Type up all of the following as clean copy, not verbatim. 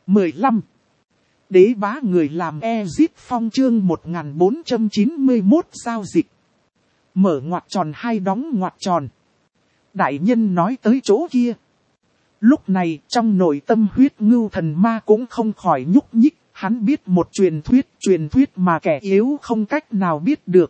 15. Đế bá người làm Ezip Phong chương 1491 giao dịch. Mở ngoặc tròn hay đóng ngoặc tròn. Đại nhân nói tới chỗ kia. Lúc này trong nội tâm Huyết Ngưu Thần Ma cũng không khỏi nhúc nhích. Hắn biết một truyền thuyết mà kẻ yếu không cách nào biết được.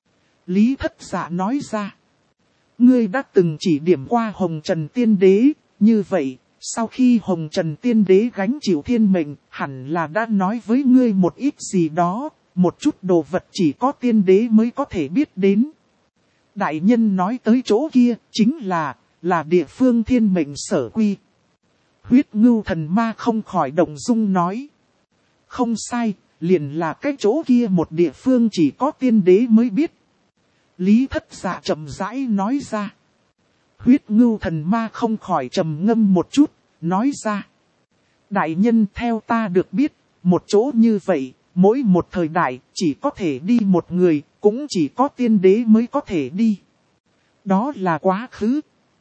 Lý Thất Dạ nói ra. Ngươi đã từng chỉ điểm qua Hồng Trần Tiên Đế, như vậy, sau khi Hồng Trần Tiên Đế gánh chịu thiên mệnh, hẳn là đã nói với ngươi một ít gì đó, một chút đồ vật chỉ có tiên đế mới có thể biết đến. Đại nhân nói tới chỗ kia, chính là địa phương thiên mệnh sở quy. Huyết Ngưu Thần Ma không khỏi động dung nói. Không sai, liền là cái chỗ kia một địa phương chỉ có tiên đế mới biết. Lý Thất Dạ chậm rãi nói ra. Huyết Ngưu Thần Ma không khỏi trầm ngâm một chút, nói ra. Đại nhân theo ta được biết, một chỗ như vậy, mỗi một thời đại chỉ có thể đi một người, cũng chỉ có tiên đế mới có thể đi. Đó là quá khứ.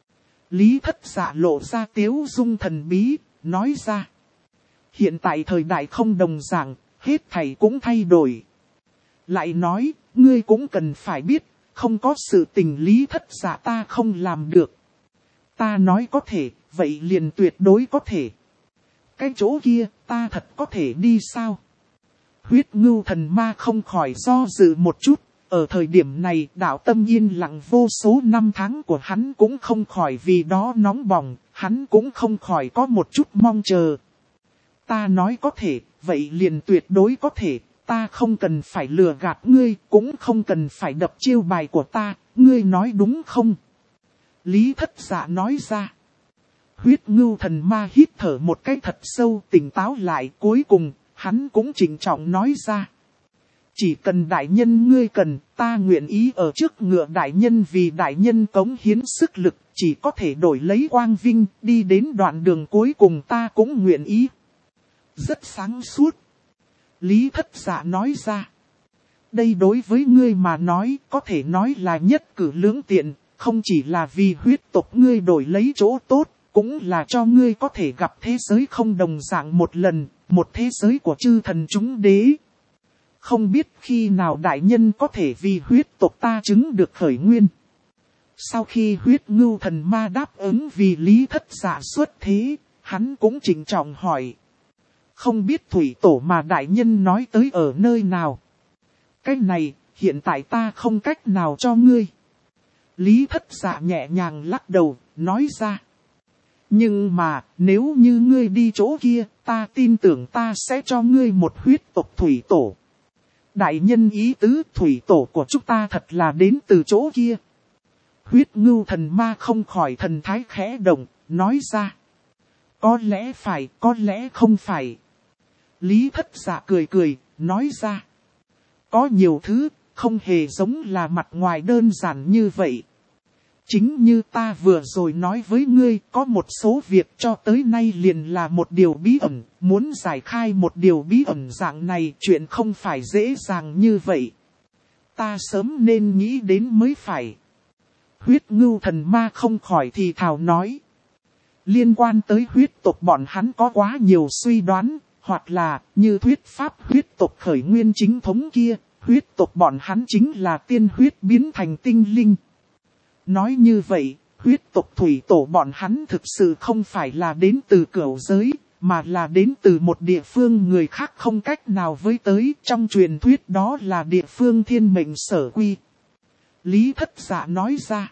Lý Thất Dạ lộ ra tiếu dung thần bí, nói ra. Hiện tại thời đại không đồng dạng, hết thảy cũng thay đổi. Lại nói, ngươi cũng cần phải biết, không có sự tình Lý Thất Dạ ta không làm được. Ta nói có thể, vậy liền tuyệt đối có thể. Cái chỗ kia, ta thật có thể đi sao? Huyết Ngưu Thần Ma không khỏi do dự một chút. Ở thời điểm này, đạo tâm yên lặng vô số năm tháng của hắn cũng không khỏi vì đó nóng bỏng, hắn cũng không khỏi có một chút mong chờ. Ta nói có thể, vậy liền tuyệt đối có thể, ta không cần phải lừa gạt ngươi, cũng không cần phải đập chiêu bài của ta, ngươi nói đúng không? Lý Thất Dạ nói ra. Huyết Ngưu Thần Ma hít thở một cái thật sâu, tỉnh táo lại, cuối cùng, hắn cũng trịnh trọng nói ra. Chỉ cần đại nhân ngươi cần, ta nguyện ý ở trước ngựa đại nhân vì đại nhân cống hiến sức lực, chỉ có thể đổi lấy quang vinh, đi đến đoạn đường cuối cùng ta cũng nguyện ý. Rất sáng suốt. Lý Thất Dạ nói ra. Đây đối với ngươi mà nói, có thể nói là nhất cử lưỡng tiện, không chỉ là vì huyết tộc ngươi đổi lấy chỗ tốt, cũng là cho ngươi có thể gặp thế giới không đồng dạng một lần, một thế giới của chư thần chúng đế. Không biết khi nào đại nhân có thể vì huyết tộc ta chứng được khởi nguyên. Sau khi Huyết Ngưu Thần Ma đáp ứng vì Lý Thất Dạ xuất thế, hắn cũng trịnh trọng hỏi. Không biết thủy tổ mà đại nhân nói tới ở nơi nào. Cái này, hiện tại ta không cách nào cho ngươi. Lý Thất Dạ nhẹ nhàng lắc đầu, nói ra. Nhưng mà, nếu như ngươi đi chỗ kia, ta tin tưởng ta sẽ cho ngươi một huyết tộc thủy tổ. Đại nhân ý tứ thủy tổ của chúng ta thật là đến từ chỗ kia. Huyết Ngưu Thần Ma không khỏi thần thái khẽ động, nói ra. Có lẽ phải, có lẽ không phải. Lý Thất Dạ cười cười, nói ra. Có nhiều thứ, không hề giống là mặt ngoài đơn giản như vậy. Chính như ta vừa rồi nói với ngươi, có một số việc cho tới nay liền là một điều bí ẩn, muốn giải khai một điều bí ẩn dạng này chuyện không phải dễ dàng như vậy. Ta sớm nên nghĩ đến mới phải. Huyết Ngưu Thần Ma không khỏi thì thào nói. Liên quan tới huyết tộc bọn hắn có quá nhiều suy đoán, hoặc là như thuyết pháp huyết tộc khởi nguyên chính thống kia, huyết tộc bọn hắn chính là tiên huyết biến thành tinh linh. Nói như vậy, huyết tộc thủy tổ bọn hắn thực sự không phải là đến từ cửu giới, mà là đến từ một địa phương người khác không cách nào với tới, trong truyền thuyết đó là địa phương thiên mệnh sở quy. Lý Thất Dạ nói ra.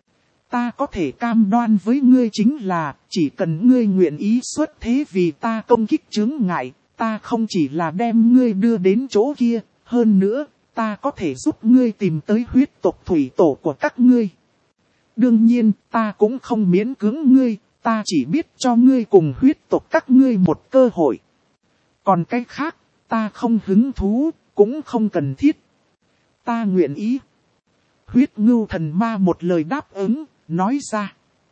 Ta có thể cam đoan với ngươi chính là, chỉ cần ngươi nguyện ý xuất thế vì ta công kích chướng ngại, ta không chỉ là đem ngươi đưa đến chỗ kia, hơn nữa, ta có thể giúp ngươi tìm tới huyết tộc thủy tổ của các ngươi. Đương nhiên, ta cũng không miễn cưỡng ngươi, ta chỉ biết cho ngươi cùng huyết tộc các ngươi một cơ hội. Còn cái khác, ta không hứng thú, cũng không cần thiết. Ta nguyện ý. Huyết Ngưu Thần Ma một lời đáp ứng, nói ra.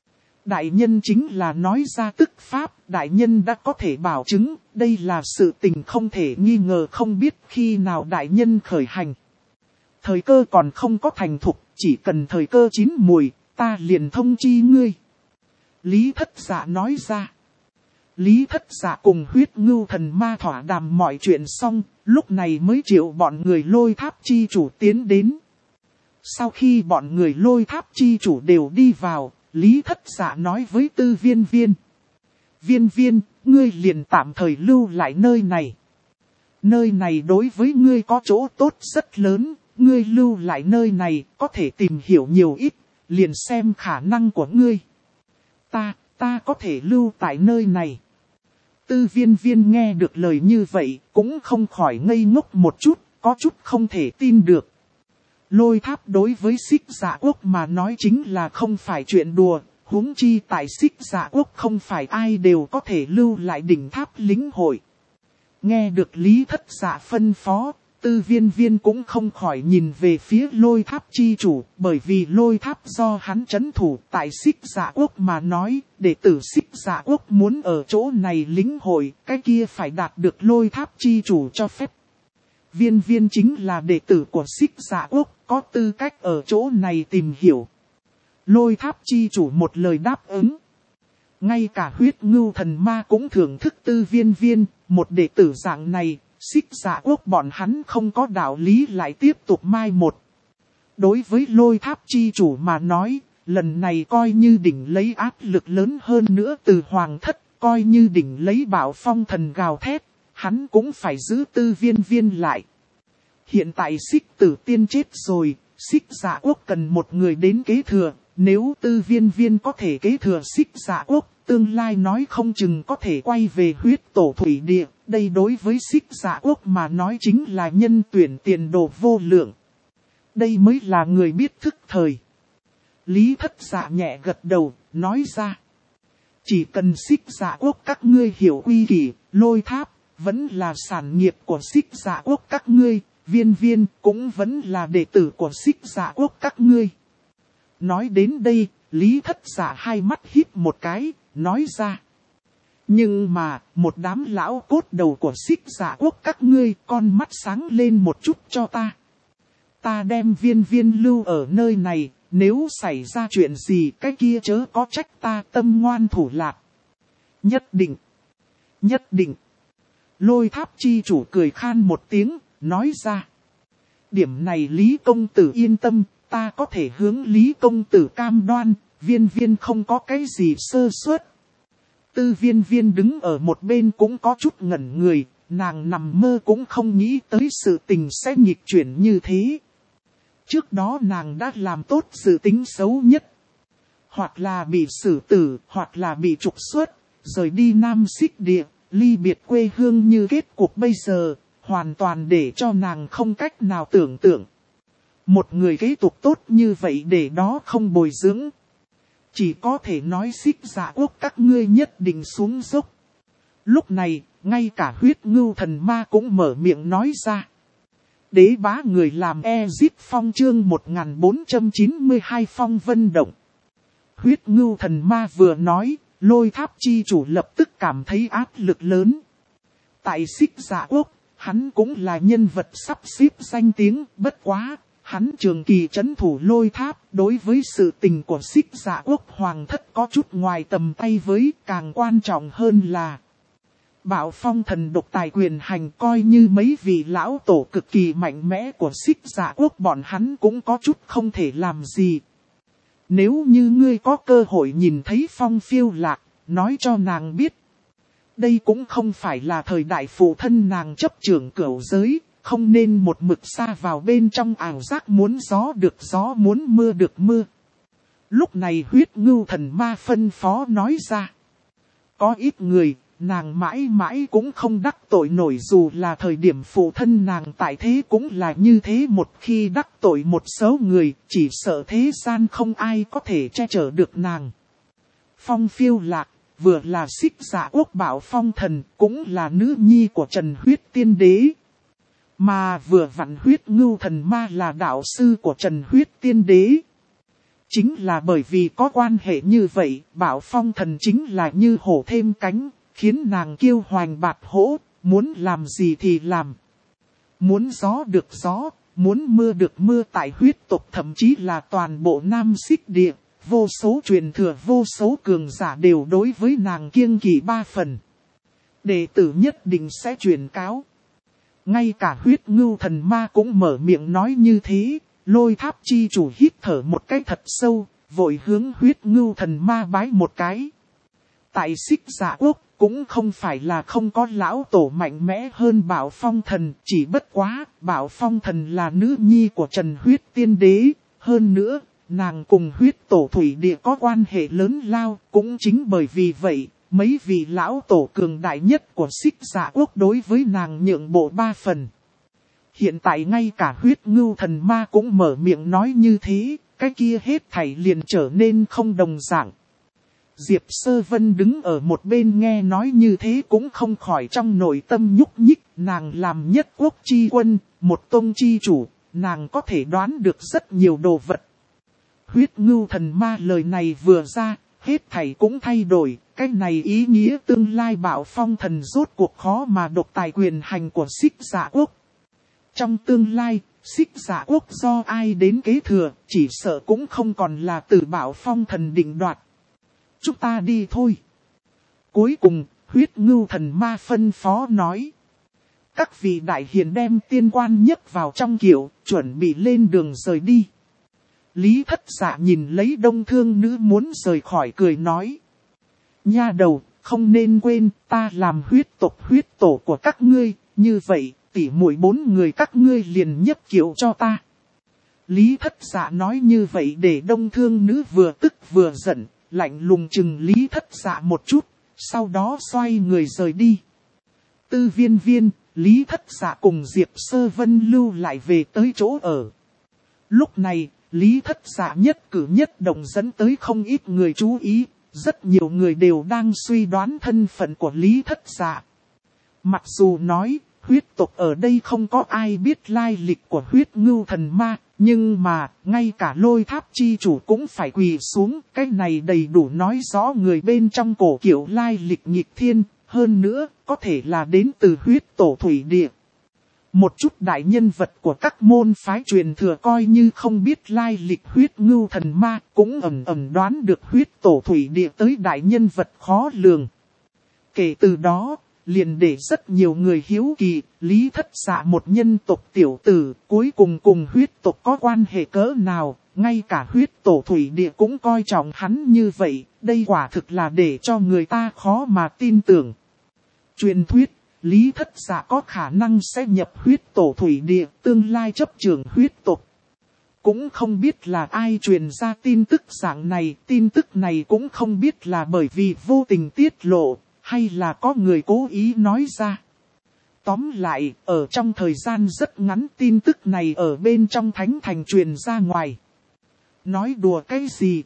Đại nhân chính là nói ra tức pháp, đại nhân đã có thể bảo chứng, đây là sự tình không thể nghi ngờ không biết khi nào đại nhân khởi hành. Thời cơ còn không có thành thục, chỉ cần thời cơ chín mùi, ta liền thông chi ngươi. Lý Thất Dạ nói ra. Lý Thất Dạ cùng Huyết Ngưu Thần Ma thỏa đàm mọi chuyện xong, lúc này mới triệu bọn người Lôi Tháp chi chủ tiến đến. Sau khi bọn người Lôi Tháp chi chủ đều đi vào, Lý Thất Dạ nói với Tư Viên Viên. Viên Viên, ngươi liền tạm thời lưu lại nơi này. Nơi này đối với ngươi có chỗ tốt rất lớn, ngươi lưu lại nơi này có thể tìm hiểu nhiều ít, liền xem khả năng của ngươi. Ta có thể lưu tại nơi này. Tư Viên Viên nghe được lời như vậy, cũng không khỏi ngây ngốc một chút, có chút không thể tin được. Lôi Tháp đối với Xích Dạ Quốc mà nói chính là không phải chuyện đùa, huống chi tại Xích Dạ Quốc không phải ai đều có thể lưu lại đỉnh tháp lĩnh hội. Nghe được Lý Thất Dạ phân phó, Tư Viên Viên cũng không khỏi nhìn về phía Lôi Tháp chi chủ, bởi vì Lôi Tháp do hắn trấn thủ tại Xích Dạ Quốc mà nói, đệ tử Xích Dạ Quốc muốn ở chỗ này lĩnh hội, cái kia phải đạt được Lôi Tháp chi chủ cho phép. Viên Viên chính là đệ tử của Xích Dạ Quốc, có tư cách ở chỗ này tìm hiểu. Lôi Tháp chi chủ một lời đáp ứng. Ngay cả Huyết Ngưu Thần Ma cũng thưởng thức Tư Viên Viên, một đệ tử dạng này, Xích Dạ Quốc bọn hắn không có đạo lý lại tiếp tục mai một. Đối với Lôi Tháp chi chủ mà nói, lần này coi như đỉnh lấy áp lực lớn hơn nữa từ Hoàng Thất, coi như đỉnh lấy Bảo Phong Thần gào thét, hắn cũng phải giữ Tư Viên Viên lại. Hiện tại Xích Tử Tiên chết rồi, Xích Dạ Quốc cần một người đến kế thừa, nếu Tư Viên Viên có thể kế thừa Xích Dạ Quốc, tương lai nói không chừng có thể quay về huyết tổ thủy địa, đây đối với Xích Dạ Quốc mà nói chính là nhân tuyển tiền đồ vô lượng. Đây mới là người biết thức thời. Lý Thất Dạ nhẹ gật đầu, nói ra. Chỉ cần Xích Dạ Quốc các ngươi hiểu quy kỷ, Lôi Tháp, vẫn là sản nghiệp của Xích Dạ Quốc các ngươi, Viên Viên cũng vẫn là đệ tử của Xích Dạ Quốc các ngươi. Nói đến đây, Lý Thất Dạ hai mắt híp một cái, nói ra. Nhưng mà, một đám lão cốt đầu của Xích Dạ Quốc các ngươi, con mắt sáng lên một chút cho ta. Ta đem Viên Viên lưu ở nơi này, nếu xảy ra chuyện gì cái kia chớ có trách ta tâm ngoan thủ lạt. Nhất định. Nhất định. Lôi Tháp chi chủ cười khan một tiếng, nói ra. Điểm này Lý Công Tử yên tâm, ta có thể hướng Lý Công Tử cam đoan, Viên Viên không có cái gì sơ suất. Tư Viên Viên đứng ở một bên cũng có chút ngẩn người, nàng nằm mơ cũng không nghĩ tới sự tình sẽ nghịch chuyển như thế. Trước đó nàng đã làm tốt dự tính xấu nhất. Hoặc là bị xử tử, hoặc là bị trục xuất, rời đi Nam Xích Địa, ly biệt quê hương như kết cục bây giờ, hoàn toàn để cho nàng không cách nào tưởng tượng. Một người kế tục tốt như vậy để đó không bồi dưỡng. Chỉ có thể nói Xích Dạ Quốc các ngươi nhất định xuống dốc. Lúc này, ngay cả Huyết Ngưu Thần Ma cũng mở miệng nói ra. Đế bá người làm Ezip Phong chương 1492 Phong Vân Động. Huyết Ngưu Thần Ma vừa nói, Lôi Tháp chi chủ lập tức cảm thấy áp lực lớn. Tại Xích Dạ Quốc, hắn cũng là nhân vật sắp xếp danh tiếng, bất quá. Hắn trường kỳ trấn thủ Lôi Tháp, đối với sự tình của Xích Dạ Quốc Hoàng Thất có chút ngoài tầm tay với, càng quan trọng hơn là Bảo Phong Thần độc tài quyền hành, coi như mấy vị lão tổ cực kỳ mạnh mẽ của Xích Dạ Quốc bọn hắn cũng có chút không thể làm gì. Nếu như ngươi có cơ hội nhìn thấy Phong Phiêu Lạc, nói cho nàng biết. Đây cũng không phải là thời đại phụ thân nàng chấp trưởng cửu giới. Không nên một mực xa vào bên trong ảo giác muốn gió được gió muốn mưa được mưa. Lúc này Huyết Ngưu Thần Ma phân phó nói ra. Có ít người, nàng mãi mãi cũng không đắc tội nổi, dù là thời điểm phụ thân nàng tại thế cũng là như thế, một khi đắc tội một số người, chỉ sợ thế gian không ai có thể che chở được nàng. Phong Phiêu Lạc, vừa là Xích Dạ Quốc Bảo Phong Thần, cũng là nữ nhi của Trần Huyết Tiên Đế. Mà vừa vặn Huyết Ngưu Thần Ma là đạo sư của Trần Huyết Tiên Đế. Chính là bởi vì có quan hệ như vậy, Bảo Phong Thần chính là như hổ thêm cánh, khiến nàng kiêu hoành bạt hổ, muốn làm gì thì làm. Muốn gió được gió, muốn mưa được mưa tại huyết tộc, thậm chí là toàn bộ Nam Xích Địa. vô số truyền thừa vô số cường giả đều đối với nàng kiêng kỵ 3 phần. Đệ tử nhất định sẽ truyền cáo. Ngay cả huyết ngưu thần ma cũng mở miệng nói như thế, Lôi Tháp chi chủ hít thở một cái thật sâu, vội hướng huyết ngưu thần ma bái một cái. Tại Xích Dạ Quốc, cũng không phải là không có lão tổ mạnh mẽ hơn Bảo Phong Thần, chỉ bất quá, Bảo Phong Thần là nữ nhi của Trần Huyết Tiên Đế, hơn nữa, nàng cùng huyết tổ thủy địa có quan hệ lớn lao, cũng chính bởi vì vậy, mấy vị lão tổ cường đại nhất của Xích Dạ Quốc đối với nàng nhượng bộ 3 phần. Hiện tại ngay cả huyết ngưu thần ma cũng mở miệng nói như thế, cái kia hết thảy liền trở nên không đồng dạng. Diệp Sơ Vân đứng ở một bên nghe nói như thế cũng không khỏi trong nội tâm nhúc nhích, nàng làm nhất quốc chi quân, một tông chi chủ, nàng có thể đoán được rất nhiều đồ vật. Huyết ngưu thần ma lời này vừa ra, hết thảy cũng thay đổi, cái này ý nghĩa tương lai Bảo Phong Thần rốt cuộc khó mà độc tài quyền hành của Xích Dạ Quốc. Trong tương lai, Xích Dạ Quốc do ai đến kế thừa, chỉ sợ cũng không còn là từ Bảo Phong Thần định đoạt. Chúng ta đi thôi. Cuối cùng, huyết ngưu thần ma phân phó nói. Các vị đại hiền đem tiên quan nhấc vào trong kiệu, chuẩn bị lên đường rời đi. Lý Thất Dạ nhìn lấy đông thương nữ muốn rời khỏi cười nói. Nha đầu, không nên quên ta làm huyết tổ của các ngươi, như vậy, tỉ muội 4 người các ngươi liền nhấc kiệu cho ta. Lý Thất Dạ nói như vậy để đông thương nữ vừa tức vừa giận, lạnh lùng chừng Lý Thất Dạ một chút, sau đó xoay người rời đi. Tư Viên Viên, Lý Thất Dạ cùng Diệp Sơ Vân lưu lại về tới chỗ ở. Lúc này, Lý Thất Dạ nhất cử nhất động dẫn tới không ít người chú ý, rất nhiều người đều đang suy đoán thân phận của Lý Thất Dạ. Mặc dù nói, huyết tộc ở đây không có ai biết lai lịch của huyết ngưu thần ma, nhưng mà, ngay cả Lôi Tháp chi chủ cũng phải quỳ xuống, cái này đầy đủ nói rõ người bên trong cổ kiệu lai lịch nghịch thiên, hơn nữa, có thể là đến từ huyết tổ thủy địa. Một chút đại nhân vật của các môn phái truyền thừa coi như không biết lai lịch huyết ngưu thần ma, cũng ẩn đoán được huyết tổ thủy địa tới đại nhân vật khó lường. Kể từ đó, liền để rất nhiều người hiếu kỳ, Lý Thất Dạ một nhân tộc tiểu tử, cuối cùng huyết tộc có quan hệ cỡ nào, ngay cả huyết tổ thủy địa cũng coi trọng hắn như vậy, đây quả thực là để cho người ta khó mà tin tưởng. Truyền thuyết, Lý Thất Dạ có khả năng sẽ nhập huyết tổ thủy địa, tương lai chấp trưởng huyết tộc. Cũng không biết là ai truyền ra tin tức dạng này, tin tức này cũng không biết là bởi vì vô tình tiết lộ, hay là có người cố ý nói ra. Tóm lại, ở trong thời gian rất ngắn tin tức này ở bên trong thánh thành truyền ra ngoài. Nói đùa cái gì?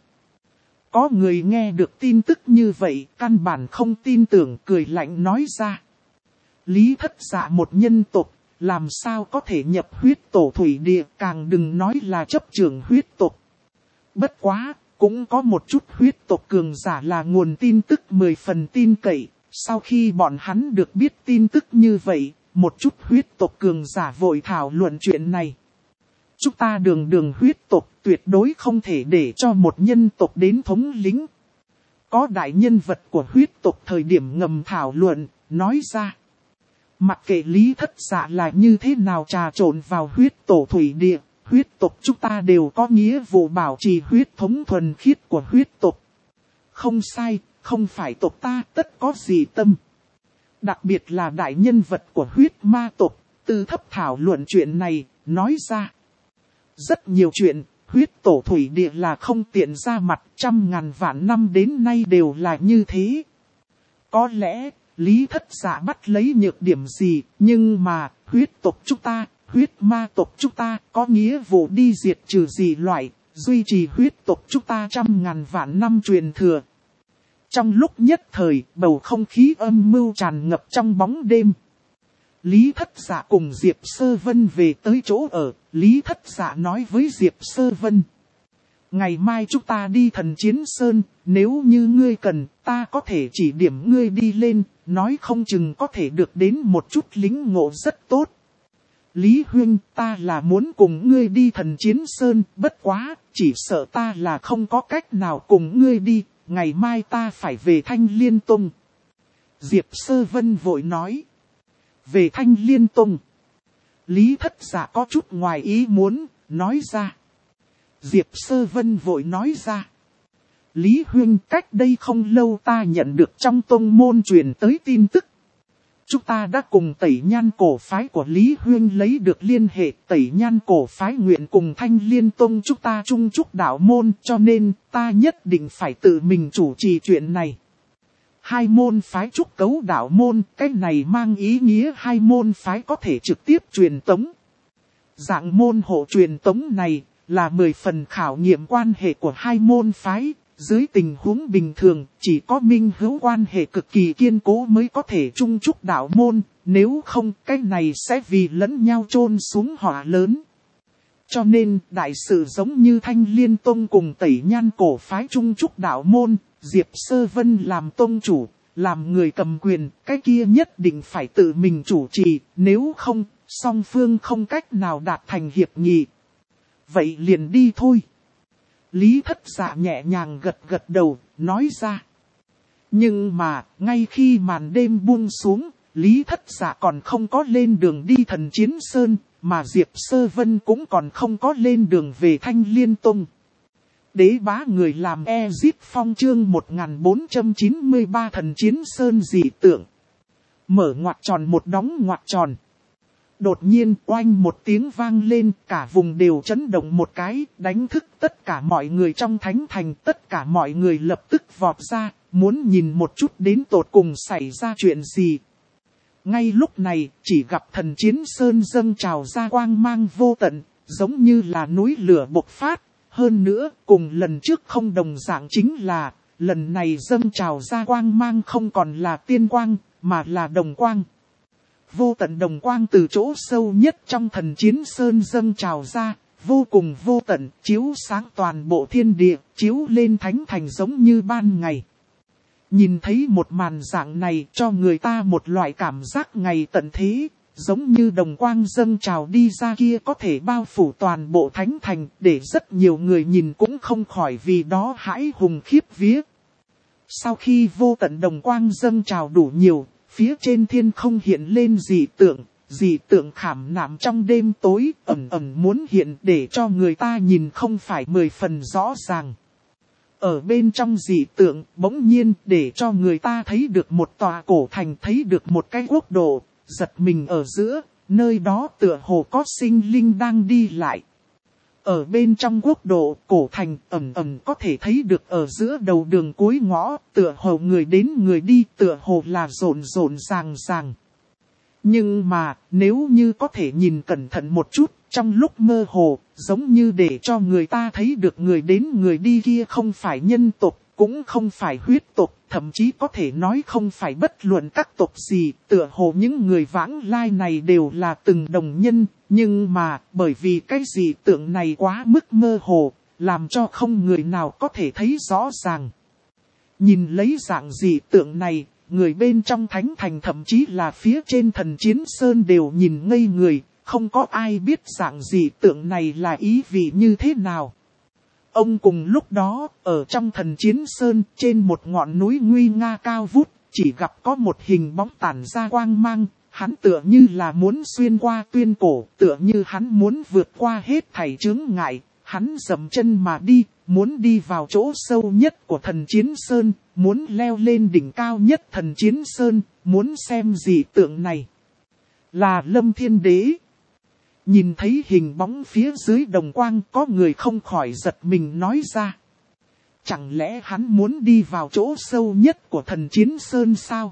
Có người nghe được tin tức như vậy, căn bản không tin tưởng, cười lạnh nói ra. Lý Thất Dạ một nhân tộc, làm sao có thể nhập huyết tổ thủy địa, càng đừng nói là chấp trưởng huyết tộc. Bất quá, cũng có một chút huyết tộc cường giả là nguồn tin tức 10 phần tin cậy. Sau khi bọn hắn được biết tin tức như vậy, một chút huyết tộc cường giả vội thảo luận chuyện này. Chúng ta đường huyết tộc tuyệt đối không thể để cho một nhân tộc đến thống lĩnh. Có đại nhân vật của huyết tộc thời điểm ngầm thảo luận, nói ra. Mặc kệ Lý Thất Dạ là như thế nào trà trộn vào huyết tổ thủy địa, huyết tộc chúng ta đều có nghĩa vụ bảo trì huyết thống thuần khiết của huyết tộc. Không sai, không phải tộc ta tất có gì tâm. Đặc biệt là đại nhân vật của huyết ma tộc, từ thấp thảo luận chuyện này, nói ra. Rất nhiều chuyện, huyết tổ thủy địa là không tiện ra mặt, 100.000 vạn năm đến nay đều là như thế. Có lẽ, Lý Thất Dạ bắt lấy nhược điểm gì, nhưng mà, huyết tộc chúng ta, huyết ma tộc chúng ta, có nghĩa vụ đi diệt trừ gì loại, duy trì huyết tộc chúng ta 100.000 vạn năm truyền thừa. Trong lúc nhất thời, bầu không khí âm mưu tràn ngập trong bóng đêm. Lý Thất Dạ cùng Diệp Sơ Vân về tới chỗ ở, Lý Thất Dạ nói với Diệp Sơ Vân. Ngày mai chúng ta đi Thần Chiến Sơn, nếu như ngươi cần, ta có thể chỉ điểm ngươi đi lên, nói không chừng có thể được đến một chút lính ngộ rất tốt. Lý Huynh, ta là muốn cùng ngươi đi Thần Chiến Sơn, bất quá, chỉ sợ ta là không có cách nào cùng ngươi đi, ngày mai ta phải về Thanh Liên Tông. Diệp Sơ Vân vội nói. Về Thanh Liên Tông. Lý Thất Dạ có chút ngoài ý muốn, nói ra. Diệp Sơ Vân vội nói ra. Lý Huynh, cách đây không lâu ta nhận được trong tông môn truyền tới tin tức. Chúng ta đã cùng Tẩy Nhan cổ phái của Lý Huynh lấy được liên hệ. Tẩy Nhan cổ phái nguyện cùng Thanh Liên Tông chúng ta chung chúc đạo môn, cho nên ta nhất định phải tự mình chủ trì chuyện này. Hai môn phái trúc cấu đạo môn, cái này mang ý nghĩa hai môn phái có thể trực tiếp truyền tống. Dạng môn hộ truyền tống này là 10 phần khảo nghiệm quan hệ của hai môn phái. Dưới tình huống bình thường, chỉ có minh hữu quan hệ cực kỳ kiên cố mới có thể chung chúc đạo môn, nếu không cái này sẽ vì lẫn nhau chôn xuống họa lớn. Cho nên, đại sự giống như Thanh Liên Tông cùng Tẩy Nhan cổ phái chung chúc đạo môn, Diệp Sơ Vân làm tông chủ, làm người cầm quyền, cái kia nhất định phải tự mình chủ trì, nếu không, song phương không cách nào đạt thành hiệp nghị. Vậy liền đi thôi. Lý Thất Dạ nhẹ nhàng gật gật đầu, nói ra. Nhưng mà, ngay khi màn đêm buông xuống, Lý Thất Dạ còn không có lên đường đi Thần Chiến Sơn, mà Diệp Sơ Vân cũng còn không có lên đường về Thanh Liên Tông. Đế bá người làm Ezit Phong chương 1493 Thần Chiến Sơn dị tượng. Mở ngoặc tròn một đóng ngoặc tròn. Đột nhiên oanh một tiếng vang lên, cả vùng đều chấn động một cái, đánh thức tất cả mọi người trong thánh thành. Tất cả mọi người lập tức vọt ra, muốn nhìn một chút đến tột cùng xảy ra chuyện gì. Ngay lúc này, chỉ gặp Thần Chiến Sơn dâng trào ra quang mang vô tận, giống như là núi lửa bộc phát. Hơn nữa, cùng lần trước không đồng dạng chính là, lần này dâng trào ra quang mang không còn là tiên quang, mà là đồng quang. Vô tận đồng quang từ chỗ sâu nhất trong Thần Chiến Sơn dâng trào ra, vô cùng vô tận, chiếu sáng toàn bộ thiên địa, chiếu lên thánh thành giống như ban ngày. Nhìn thấy một màn dạng này cho người ta một loại cảm giác ngày tận thế, giống như đồng quang dâng trào đi ra kia có thể bao phủ toàn bộ thánh thành, để rất nhiều người nhìn cũng không khỏi vì đó hãi hùng khiếp vía. Sau khi vô tận đồng quang dâng trào đủ nhiều, phía trên thiên không hiện lên dị tượng khảm nạm trong đêm tối, ẩn ẩn muốn hiện để cho người ta nhìn không phải 10 phần rõ ràng. Ở bên trong dị tượng, bỗng nhiên để cho người ta thấy được một tòa cổ thành, thấy được một cái quốc độ, giật mình ở giữa, nơi đó tựa hồ có sinh linh đang đi lại. Ở bên trong quốc độ, cổ thành ẩn ẩn có thể thấy được ở giữa đầu đường cuối ngõ, tựa hồ người đến người đi, tựa hồ là rộn ràng. Nhưng mà, nếu như có thể nhìn cẩn thận một chút, trong lúc mơ hồ, giống như để cho người ta thấy được người đến người đi kia không phải nhân tộc, cũng không phải huyết tộc, thậm chí có thể nói không phải bất luận các tộc gì, tựa hồ những người vãng lai này đều là từng đồng nhân, nhưng mà, bởi vì cái dị tượng này quá mức mơ hồ, làm cho không người nào có thể thấy rõ ràng. Nhìn lấy dạng dị tượng này, người bên trong thánh thành thậm chí là phía trên Thần Chiến Sơn đều nhìn ngây người, không có ai biết dạng dị tượng này là ý vị như thế nào. Ông cùng lúc đó, ở trong Thần Chiến Sơn, trên một ngọn núi nguy nga cao vút, chỉ gặp có một hình bóng tản ra quang mang, hắn tựa như là muốn xuyên qua tuyên cổ, tựa như hắn muốn vượt qua hết thảy chướng ngại, hắn dậm chân mà đi, muốn đi vào chỗ sâu nhất của Thần Chiến Sơn, muốn leo lên đỉnh cao nhất Thần Chiến Sơn, muốn xem dị tượng này. Là Lâm Thiên Đế. Nhìn thấy hình bóng phía dưới đồng quang, có người không khỏi giật mình nói ra. Chẳng lẽ hắn muốn đi vào chỗ sâu nhất của Thần Chiến Sơn sao?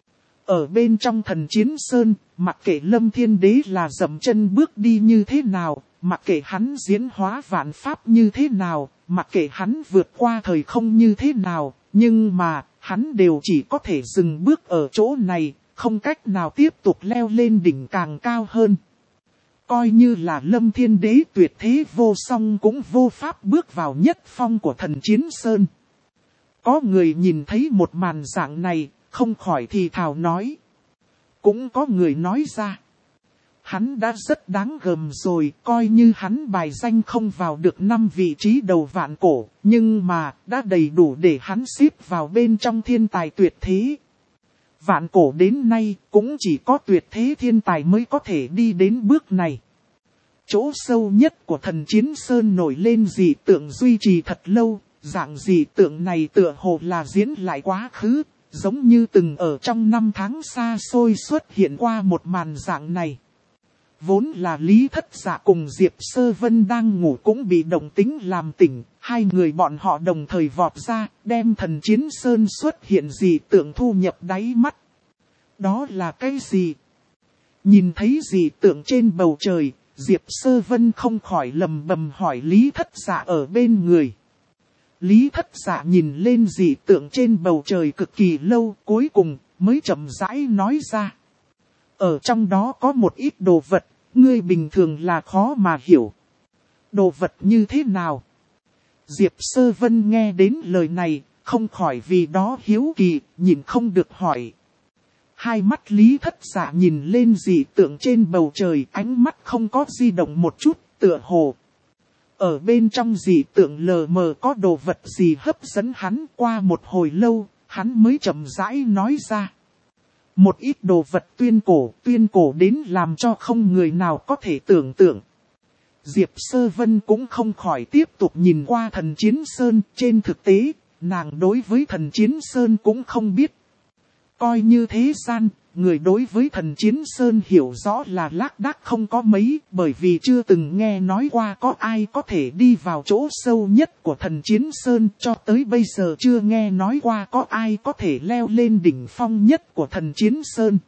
Ở bên trong Thần Chiến Sơn, mặc kệ Lâm Thiên Đế là dậm chân bước đi như thế nào, mặc kệ hắn diễn hóa vạn pháp như thế nào, mặc kệ hắn vượt qua thời không như thế nào, nhưng mà, hắn đều chỉ có thể dừng bước ở chỗ này, không cách nào tiếp tục leo lên đỉnh càng cao hơn. Coi như là Lâm Thiên Đế tuyệt thế vô song cũng vô pháp bước vào nhất phong của Thần Chiến Sơn. Có người nhìn thấy một màn dạng này, không khỏi thì thào nói. Cũng có người nói ra. Hắn đã rất đáng gờm rồi, coi như hắn bài danh không vào được 5 vị trí đầu vạn cổ, nhưng mà đã đầy đủ để hắn xếp vào bên trong thiên tài tuyệt thế. Vạn cổ đến nay cũng chỉ có tuyệt thế thiên tài mới có thể đi đến bước này. Chỗ sâu nhất của thần chiến sơn nổi lên dị tượng duy trì thật lâu, dạng dị tượng này tựa hồ là diễn lại quá khứ, giống như từng ở trong năm tháng xa xôi xuất hiện qua một màn dạng này. Vốn là Lý Thất Dạ cùng Diệp Sơ Vân đang ngủ cũng bị động tính làm tỉnh, hai người bọn họ đồng thời vọt ra, đem thần chiến sơn xuất hiện dị tượng thu nhập đáy mắt. Đó là cái gì? Nhìn thấy dị tượng trên bầu trời, Diệp Sơ Vân không khỏi lầm bầm hỏi Lý Thất Dạ ở bên người. Lý Thất Dạ nhìn lên dị tượng trên bầu trời cực kỳ lâu, cuối cùng mới chậm rãi nói ra. Ở trong đó có một ít đồ vật, ngươi bình thường là khó mà hiểu. Đồ vật như thế nào? Diệp Sơ Vân nghe đến lời này, không khỏi vì đó hiếu kỳ, nhìn không được hỏi. Hai mắt Lý Thất Dạ nhìn lên dị tượng trên bầu trời, ánh mắt không có di động một chút, tựa hồ. Ở bên trong dị tượng lờ mờ có đồ vật gì hấp dẫn hắn. Qua một hồi lâu, hắn mới chậm rãi nói ra. Một ít đồ vật tuyên cổ đến làm cho không người nào có thể tưởng tượng. Diệp Sơ Vân cũng không khỏi tiếp tục nhìn qua thần chiến sơn. Trên thực tế, nàng đối với thần chiến sơn cũng không biết. Coi như thế gian, người đối với thần chiến sơn hiểu rõ là lác đác không có mấy, bởi vì chưa từng nghe nói qua có ai có thể đi vào chỗ sâu nhất của thần chiến sơn, cho tới bây giờ chưa nghe nói qua có ai có thể leo lên đỉnh phong nhất của thần chiến sơn.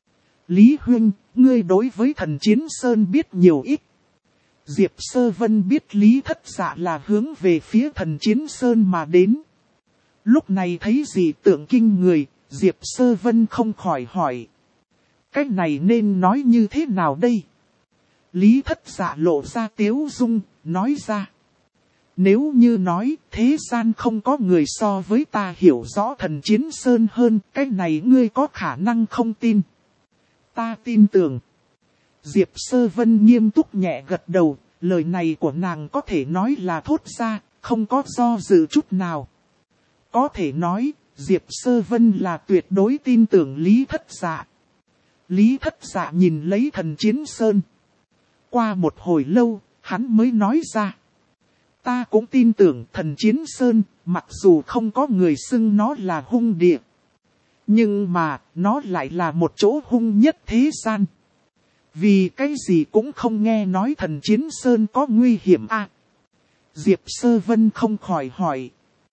Lý Huynh, ngươi đối với thần chiến sơn biết nhiều ít. Diệp Sơ Vân biết Lý Thất Dạ là hướng về phía thần chiến sơn mà đến. Lúc này thấy dị tượng kinh người, Diệp Sơ Vân không khỏi hỏi. Cái này nên nói như thế nào đây? Lý Thất Dạ lộ ra tiếu dung, nói ra. Nếu như nói thế gian không có người so với ta hiểu rõ thần chiến sơn hơn, cái này ngươi có khả năng không tin. Ta tin tưởng. Diệp Sơ Vân nghiêm túc nhẹ gật đầu, lời này của nàng có thể nói là thốt ra, không có do dự chút nào. Có thể nói, Diệp Sơ Vân là tuyệt đối tin tưởng Lý Thất Dạ. Lý Thất Dạ nhìn lấy thần chiến sơn. Qua một hồi lâu, hắn mới nói ra. Ta cũng tin tưởng thần chiến sơn, mặc dù không có người xưng nó là hung địa. Nhưng mà, nó lại là một chỗ hung nhất thế gian. Vì cái gì cũng không nghe nói thần chiến sơn có nguy hiểm à? Diệp Sơ Vân không khỏi hỏi.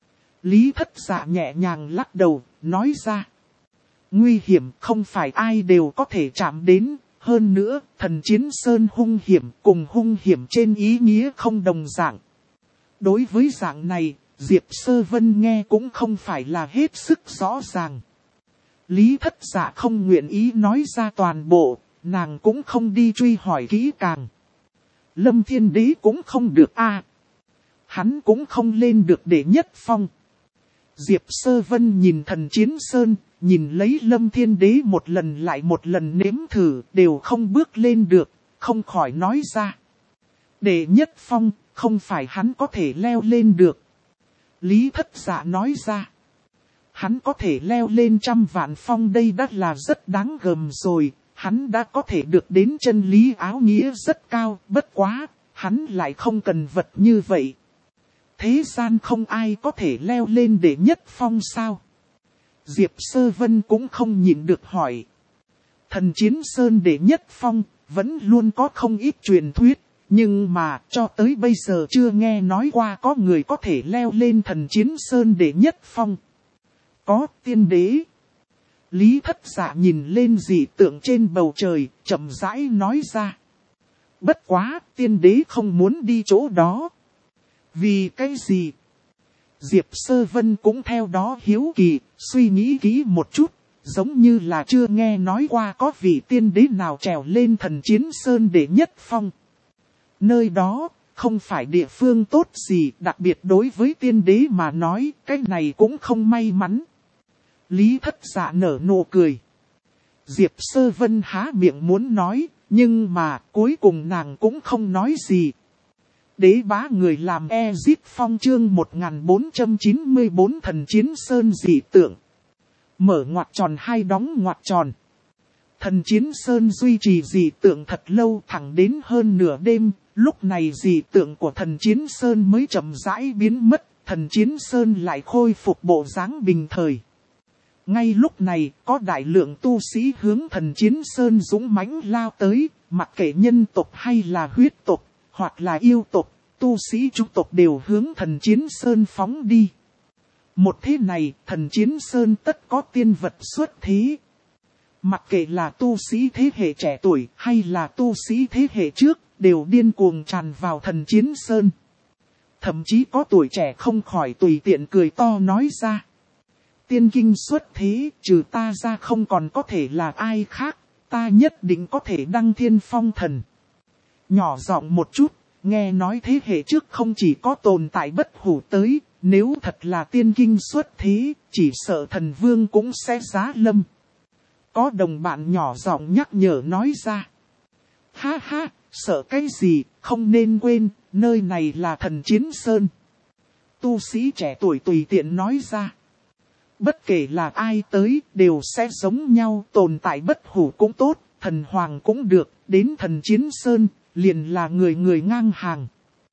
Lý Thất Dạ nhẹ nhàng lắc đầu, nói ra. Nguy hiểm không phải ai đều có thể chạm đến, hơn nữa, thần chiến sơn hung hiểm cùng hung hiểm trên ý nghĩa không đồng dạng. Đối với dạng này, Diệp Sơ Vân nghe cũng không phải là hết sức rõ ràng. Lý Thất Dạ không nguyện ý nói ra toàn bộ, nàng cũng không đi truy hỏi kỹ càng. Lâm Thiên Đế cũng không được a, hắn cũng không lên được đệ nhất phong. Diệp Sơ Vân nhìn thần chiến sơn, nhìn lấy Lâm Thiên Đế một lần lại một lần nếm thử, đều không bước lên được, không khỏi nói ra. Đệ nhất phong, không phải hắn có thể leo lên được. Lý Thất Dạ nói ra. Hắn có thể leo lên 100 vạn phong, đây đã là rất đáng gờm rồi, hắn đã có thể được đến chân lý áo nghĩa rất cao, bất quá, hắn lại không cần vật như vậy. Thế gian không ai có thể leo lên đệ nhất phong sao? Diệp Sơ Vân cũng không nhịn được hỏi. Thần chiến sơn đệ nhất phong, vẫn luôn có không ít truyền thuyết, nhưng mà cho tới bây giờ chưa nghe nói qua có người có thể leo lên thần chiến sơn đệ nhất phong. Có tiên đế. Lý Thất Dạ nhìn lên dị tượng trên bầu trời, chậm rãi nói ra. Bất quá, tiên đế không muốn đi chỗ đó. Vì cái gì? Diệp Sơ Vân cũng theo đó hiếu kỳ, suy nghĩ kỹ một chút, giống như là chưa nghe nói qua có vị tiên đế nào trèo lên thần chiến sơn đệ nhất phong. Nơi đó, không phải địa phương tốt gì, đặc biệt đối với tiên đế mà nói, cái này cũng không may mắn. Lý Thất Dạ nở nụ cười. Diệp Sơ Vân há miệng muốn nói, Nhưng mà cuối cùng nàng cũng không nói gì. Đế bá người làm Ezit Phong chương 1494 thần chiến sơn dị tượng. Mở ngoặc tròn hai đóng ngoặc tròn. Thần chiến sơn duy trì dị tượng thật lâu thẳng đến hơn nửa đêm. Lúc này dị tượng của thần chiến sơn mới chậm rãi biến mất. Thần chiến sơn lại khôi phục bộ dáng bình thời. Ngay lúc này có đại lượng tu sĩ hướng thần chiến sơn dũng mãnh lao tới. Mặc kệ nhân tộc hay là huyết tộc hoặc là yêu tộc. Tu sĩ chúng tộc đều hướng thần chiến sơn phóng đi. Một thế này, thần chiến sơn tất có tiên vật xuất thế. Mặc kệ là tu sĩ thế hệ trẻ tuổi hay là tu sĩ thế hệ trước, đều điên cuồng tràn vào thần chiến sơn. Thậm chí có tuổi trẻ không khỏi tùy tiện cười to nói ra. Tiên kinh xuất thế, trừ ta ra không còn có thể là ai khác, ta nhất định có thể đăng thiên phong thần. Nhỏ giọng một chút. Nghe nói thế hệ trước không chỉ có tồn tại bất hủ tới, nếu thật là tiên kinh xuất thế, chỉ sợ thần vương cũng sẽ giá lâm. Có đồng bạn nhỏ giọng nhắc nhở nói ra. Ha ha, sợ cái gì, không nên quên, nơi này là thần chiến sơn. Tu sĩ trẻ tuổi tùy tiện nói ra. Bất kể là ai tới, đều sẽ giống nhau, tồn tại bất hủ cũng tốt, thần hoàng cũng được, đến thần chiến sơn. Liền là người người ngang hàng.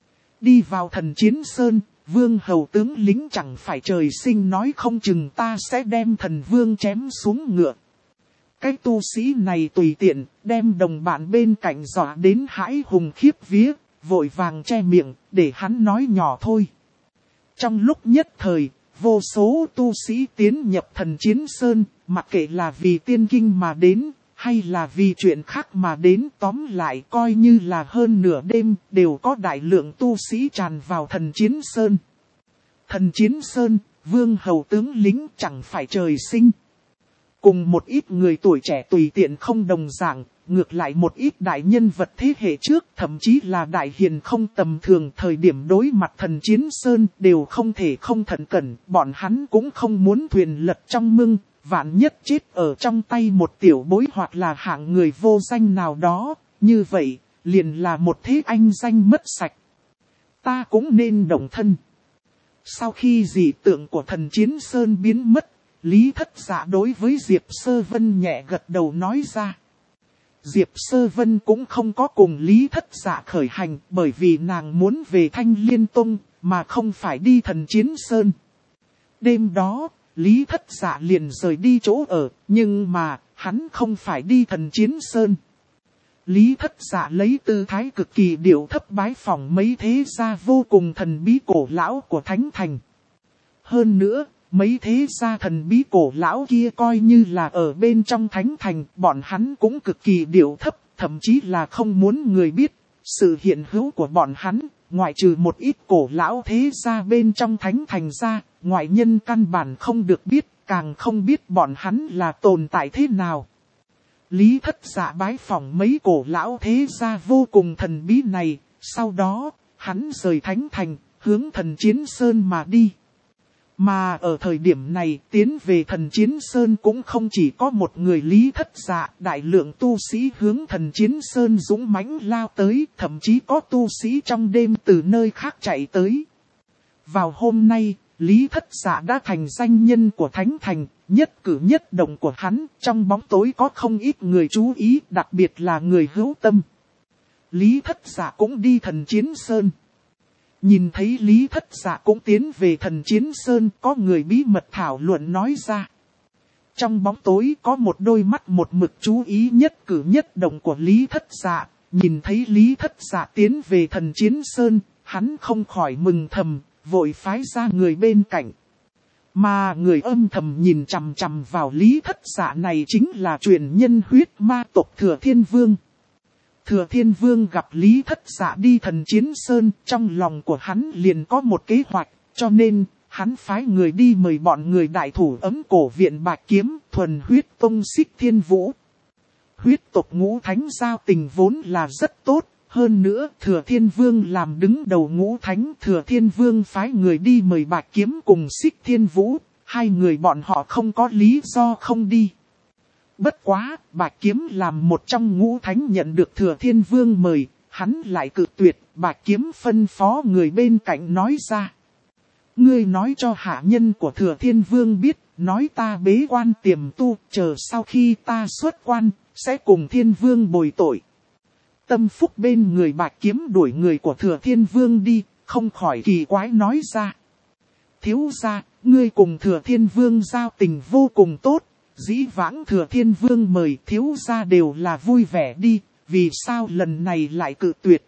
Đi vào thần chiến sơn, vương hầu tướng lính chẳng phải trời sinh nói không chừng ta sẽ đem thần vương chém xuống ngựa. Cái tu sĩ này tùy tiện, đem đồng bạn bên cạnh dọa đến hãi hùng khiếp vía, vội vàng che miệng, để hắn nói nhỏ thôi. Trong lúc nhất thời, vô số tu sĩ tiến nhập thần chiến sơn, mặc kệ là vì tiên kinh mà đến, hay là vì chuyện khác mà đến, tóm lại coi như là hơn nửa đêm đều có đại lượng tu sĩ tràn vào thần chiến sơn. Thần chiến sơn, vương hầu tướng lính chẳng phải trời sinh. Cùng một ít người tuổi trẻ tùy tiện không đồng dạng, ngược lại một ít đại nhân vật thế hệ trước, thậm chí là đại hiền không tầm thường, thời điểm đối mặt thần chiến sơn đều không thể không thận cẩn, bọn hắn cũng không muốn thuyền lật trong mưng. Vạn nhất chết ở trong tay một tiểu bối hoặc là hạng người vô danh nào đó, như vậy, liền là một thế anh danh mất sạch. Ta cũng nên động thân. Sau khi dị tượng của thần chiến sơn biến mất, Lý Thất Dạ đối với Diệp Sơ Vân nhẹ gật đầu nói ra. Diệp Sơ Vân cũng không có cùng Lý Thất Dạ khởi hành bởi vì nàng muốn về Thanh Liên Tông mà không phải đi thần chiến sơn. Đêm đó, Lý Thất Dạ liền rời đi chỗ ở, nhưng mà, hắn không phải đi thần chiến sơn. Lý Thất Dạ lấy tư thái cực kỳ điệu thấp bái phỏng mấy thế gia vô cùng thần bí cổ lão của Thánh Thành. Hơn nữa, mấy thế gia thần bí cổ lão kia coi như là ở bên trong Thánh Thành, bọn hắn cũng cực kỳ điệu thấp, thậm chí là không muốn người biết. Sự hiện hữu của bọn hắn, ngoại trừ một ít cổ lão thế gia bên trong Thánh Thành ra, ngoại nhân căn bản không được biết, càng không biết bọn hắn là tồn tại thế nào. Lý Thất Dạ bái phỏng mấy cổ lão thế gia vô cùng thần bí này, sau đó, hắn rời Thánh Thành, hướng thần chiến sơn mà đi. Mà ở thời điểm này, tiến về thần chiến sơn cũng không chỉ có một người Lý Thất Dạ, đại lượng tu sĩ hướng thần chiến sơn dũng mãnh lao tới, thậm chí có tu sĩ trong đêm từ nơi khác chạy tới. Vào hôm nay, Lý Thất Dạ đã thành danh nhân của Thánh Thành, nhất cử nhất động của hắn, trong bóng tối có không ít người chú ý, đặc biệt là người hữu tâm. Lý Thất Dạ cũng đi thần chiến sơn. Nhìn thấy Lý Thất Dạ cũng tiến về thần chiến sơn, có người bí mật thảo luận nói ra. Trong bóng tối có một đôi mắt một mực chú ý nhất cử nhất động của Lý Thất Dạ, nhìn thấy Lý Thất Dạ tiến về thần chiến sơn, hắn không khỏi mừng thầm, vội phái ra người bên cạnh. Mà người âm thầm nhìn chằm chằm vào Lý Thất Dạ này chính là truyền nhân huyết ma tộc Thừa Thiên Vương. Thừa Thiên Vương gặp Lý Thất Dạ đi thần chiến sơn, trong lòng của hắn liền có một kế hoạch, cho nên, hắn phái người đi mời bọn người đại thủ ấm cổ viện Bạch Kiếm, thuần huyết tông Xích Thiên Vũ. Huyết tộc Ngũ Thánh giao tình vốn là rất tốt, hơn nữa Thừa Thiên Vương làm đứng đầu Ngũ Thánh, Thừa Thiên Vương phái người đi mời Bạch Kiếm cùng Xích Thiên Vũ, hai người bọn họ không có lý do không đi. Bất quá, Bạch Kiếm làm một trong ngũ thánh nhận được Thừa Thiên Vương mời, hắn lại cự tuyệt. Bạch Kiếm phân phó người bên cạnh nói ra. Ngươi nói cho hạ nhân của Thừa Thiên Vương biết, nói ta bế quan tiềm tu, chờ sau khi ta xuất quan, sẽ cùng Thiên Vương bồi tội. Tâm Phúc bên người Bạch Kiếm đuổi người của Thừa Thiên Vương đi, không khỏi kỳ quái nói ra. Thiếu gia, ngươi cùng Thừa Thiên Vương giao tình vô cùng tốt, dĩ vãng Thừa Thiên Vương mời thiếu gia đều là vui vẻ đi, vì sao lần này lại cự tuyệt?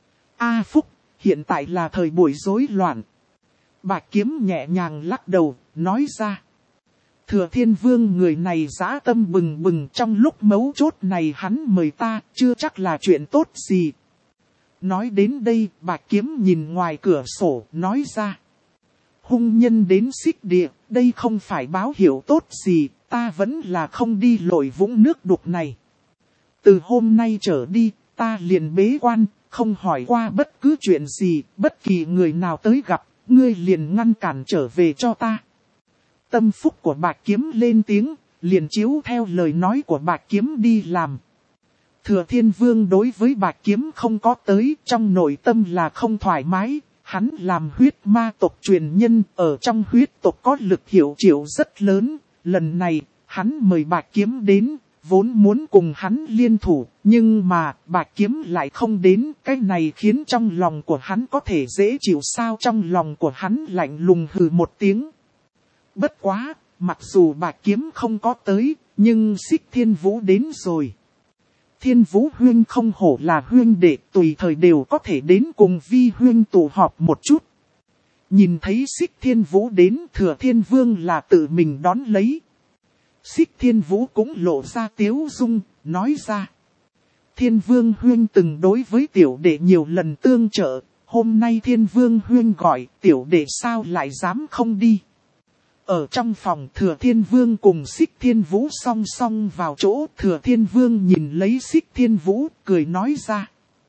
A Phúc, hiện tại là thời buổi rối loạn. Bạch Kiếm nhẹ nhàng lắc đầu, nói ra. Thừa Thiên Vương người này dã tâm bừng bừng, trong lúc mấu chốt này hắn mời ta, chưa chắc là chuyện tốt gì. Nói đến đây, Bạch Kiếm nhìn ngoài cửa sổ, nói ra. Hung nhân đến Xích Địa, đây không phải báo hiệu tốt gì, ta vẫn là không đi lội vũng nước đục này. Từ hôm nay trở đi, ta liền bế quan, không hỏi qua bất cứ chuyện gì, bất kỳ người nào tới gặp, ngươi liền ngăn cản trở về cho ta. Tâm Phúc của Bạch Kiếm lên tiếng, liền chiếu theo lời nói của Bạch Kiếm đi làm. Thừa Thiên Vương đối với Bạch Kiếm không có tới, trong nội tâm là không thoải mái. Hắn làm huyết ma tộc truyền nhân, ở trong huyết tộc có lực hiệu triệu rất lớn. Lần này, hắn mời Bạch Kiếm đến, vốn muốn cùng hắn liên thủ, nhưng mà Bạch Kiếm lại không đến. Cái này khiến trong lòng của hắn có thể dễ chịu sao? Trong lòng của hắn lạnh lùng hừ một tiếng. Bất quá, mặc dù Bạch Kiếm không có tới, nhưng Xích Thiên Vũ đến rồi. Thiên Vũ huynh không hổ là huynh đệ, tùy thời đều có thể đến cùng vi huynh tụ họp một chút. Nhìn thấy Xích Thiên Vũ đến, Thừa Thiên Vương là tự mình đón lấy. Xích Thiên Vũ cũng lộ ra tiếu dung, nói ra. Thiên Vương huynh từng đối với tiểu đệ nhiều lần tương trợ, hôm nay Thiên Vương huynh gọi, tiểu đệ sao lại dám không đi. Ở trong phòng, Thừa Thiên Vương cùng Xích Thiên Vũ song song vào chỗ. Thừa Thiên Vương nhìn lấy Xích Thiên Vũ, cười nói ra.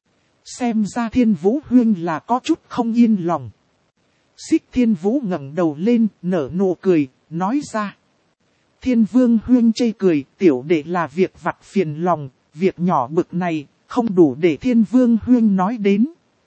Xem ra Thiên Vũ huynh là có chút không yên lòng. Xích Thiên Vũ ngẩng đầu lên, nở nụ cười, nói ra. Thiên Vương huynh chê cười, tiểu đệ là việc vặt phiền lòng, việc nhỏ bực này, không đủ để Thiên Vương huynh nói đến.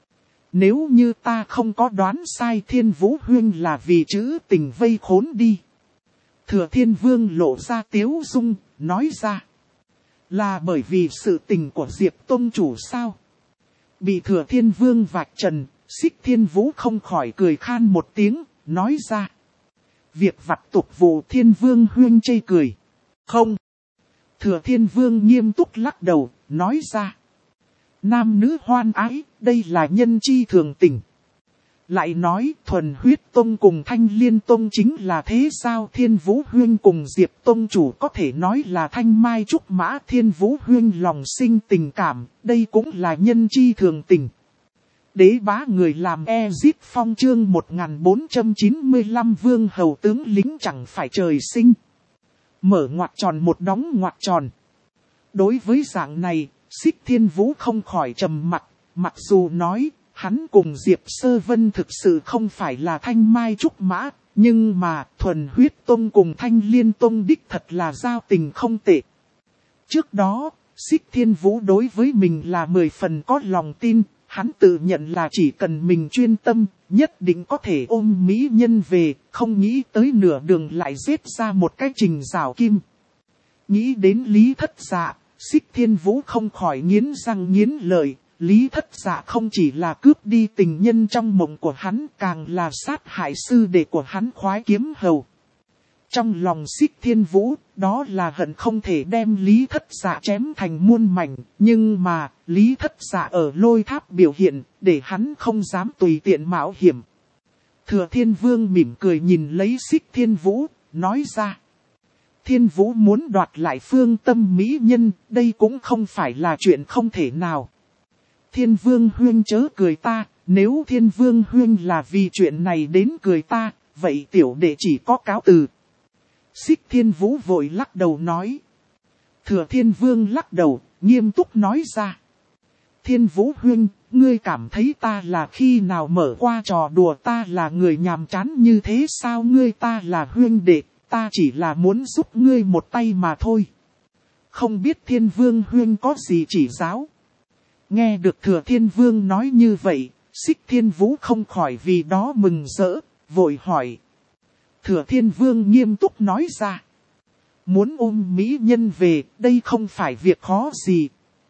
Nếu như ta không có đoán sai, Thiên Vũ huynh là vì chữ tình vây khốn đi. Thừa Thiên Vương lộ ra tiếu dung, nói ra. Là bởi vì sự tình của Diệp Tông chủ sao? Bị Thừa Thiên Vương vạch trần, Xích Thiên Vũ không khỏi cười khan một tiếng, nói ra. Việc vặt tục vụ Thiên Vương huynh chê cười. Không. Thừa Thiên Vương nghiêm túc lắc đầu, nói ra. Nam nữ hoan ái, đây là nhân chi thường tình. Lại nói thuần huyết tông cùng thanh liên tông chính là thế sao? Thiên Vũ huynh cùng Diệp tông chủ có thể nói là thanh mai trúc mã. Thiên Vũ huynh lòng sinh tình cảm, đây cũng là nhân chi thường tình. Đế bá người làm Ezit Phong chương 1495 vương hầu tướng lính chẳng phải trời sinh. Mở ngoặc tròn một đóng ngoặc tròn. Đối với dạng này, Xích Thiên Vũ không khỏi trầm mặt, mặc dù nói, hắn cùng Diệp Sơ Vân thực sự không phải là thanh mai trúc mã, nhưng mà thuần huyết tông cùng thanh liên tông đích thật là giao tình không tệ. Trước đó, Xích Thiên Vũ đối với mình là 10 phần có lòng tin, hắn tự nhận là chỉ cần mình chuyên tâm, nhất định có thể ôm mỹ nhân về, không nghĩ tới nửa đường lại giết ra một cái Trình Giảo Kim. Nghĩ đến Lý Thất Dạ. Xích Thiên Vũ không khỏi nghiến răng nghiến lợi, Lý Thất Dạ không chỉ là cướp đi tình nhân trong mộng của hắn, càng là sát hại sư đệ của hắn Khoái Kiếm Hầu. Trong lòng Xích Thiên Vũ, đó là hận không thể đem Lý Thất Dạ chém thành muôn mảnh, nhưng mà, Lý Thất Dạ ở Lôi Tháp biểu hiện, để hắn không dám tùy tiện mạo hiểm. Thừa Thiên Vương mỉm cười nhìn lấy Xích Thiên Vũ, nói ra. Thiên Vũ muốn đoạt lại phương tâm mỹ nhân, đây cũng không phải là chuyện không thể nào. Thiên Vương huynh chớ cười ta, nếu Thiên Vương huynh là vì chuyện này đến cười ta, vậy tiểu đệ chỉ có cáo từ. Xích Thiên Vũ vội lắc đầu nói. Thừa Thiên Vương lắc đầu, nghiêm túc nói ra. Thiên Vũ huynh, ngươi cảm thấy ta là khi nào mở qua trò đùa, ta là người nhàm chán như thế sao? Ngươi ta là huynh đệ. Ta chỉ là muốn giúp ngươi một tay mà thôi. không biết Thiên Vương huynh có gì chỉ giáo. Nghe được Thừa Thiên Vương nói như vậy, Xích Thiên Vũ không khỏi vì đó mừng rỡ, vội hỏi. Thừa Thiên Vương nghiêm túc nói ra. Muốn ôm mỹ nhân về, đây không phải việc khó gì.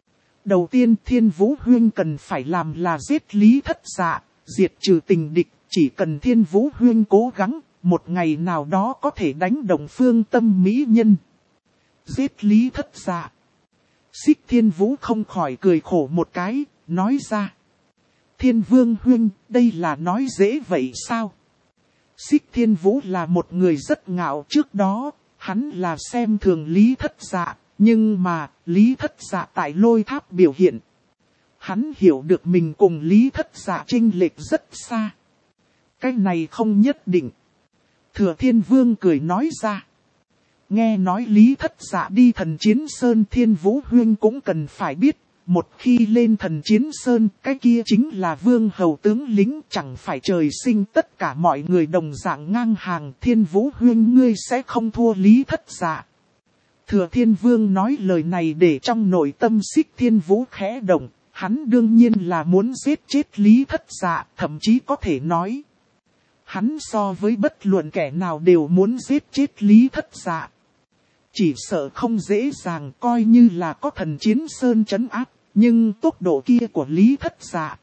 Đầu tiên Thiên Vũ huynh cần phải làm là giết Lý Thất Dạ, diệt trừ tình địch. Chỉ cần Thiên Vũ huynh cố gắng, một ngày nào đó có thể đánh động phương tâm mỹ nhân. Giết Lý Thất Dạ. Xích Thiên Vũ không khỏi cười khổ một cái, nói ra. Thiên Vương huynh, đây là nói dễ vậy sao? Xích Thiên Vũ là một người rất ngạo, trước đó, hắn là xem thường Lý Thất Dạ, nhưng mà, Lý Thất Dạ tại Lôi Tháp biểu hiện. Hắn hiểu được mình cùng Lý Thất Dạ chênh lệch rất xa. Cái này không nhất định. Thừa Thiên Vương cười nói ra. Nghe nói Lý Thất Dạ đi Thần Chiến Sơn, Thiên Vũ huynh cũng cần phải biết. Một khi lên Thần Chiến Sơn, cái kia chính là vương hầu tướng lính, chẳng phải trời sinh tất cả mọi người đồng dạng ngang hàng. Thiên Vũ huynh ngươi sẽ không thua Lý Thất Dạ. Thừa Thiên Vương nói lời này để trong nội tâm Xích Thiên Vũ khẽ động. Hắn đương nhiên là muốn giết chết Lý Thất Dạ, thậm chí có thể nói. Hắn so với bất luận kẻ nào đều muốn giết chết Lý Thất Dạ. Chỉ sợ không dễ dàng, coi như là có Thần Chiến Sơn trấn áp, nhưng tốc độ kia của Lý Thất Dạ.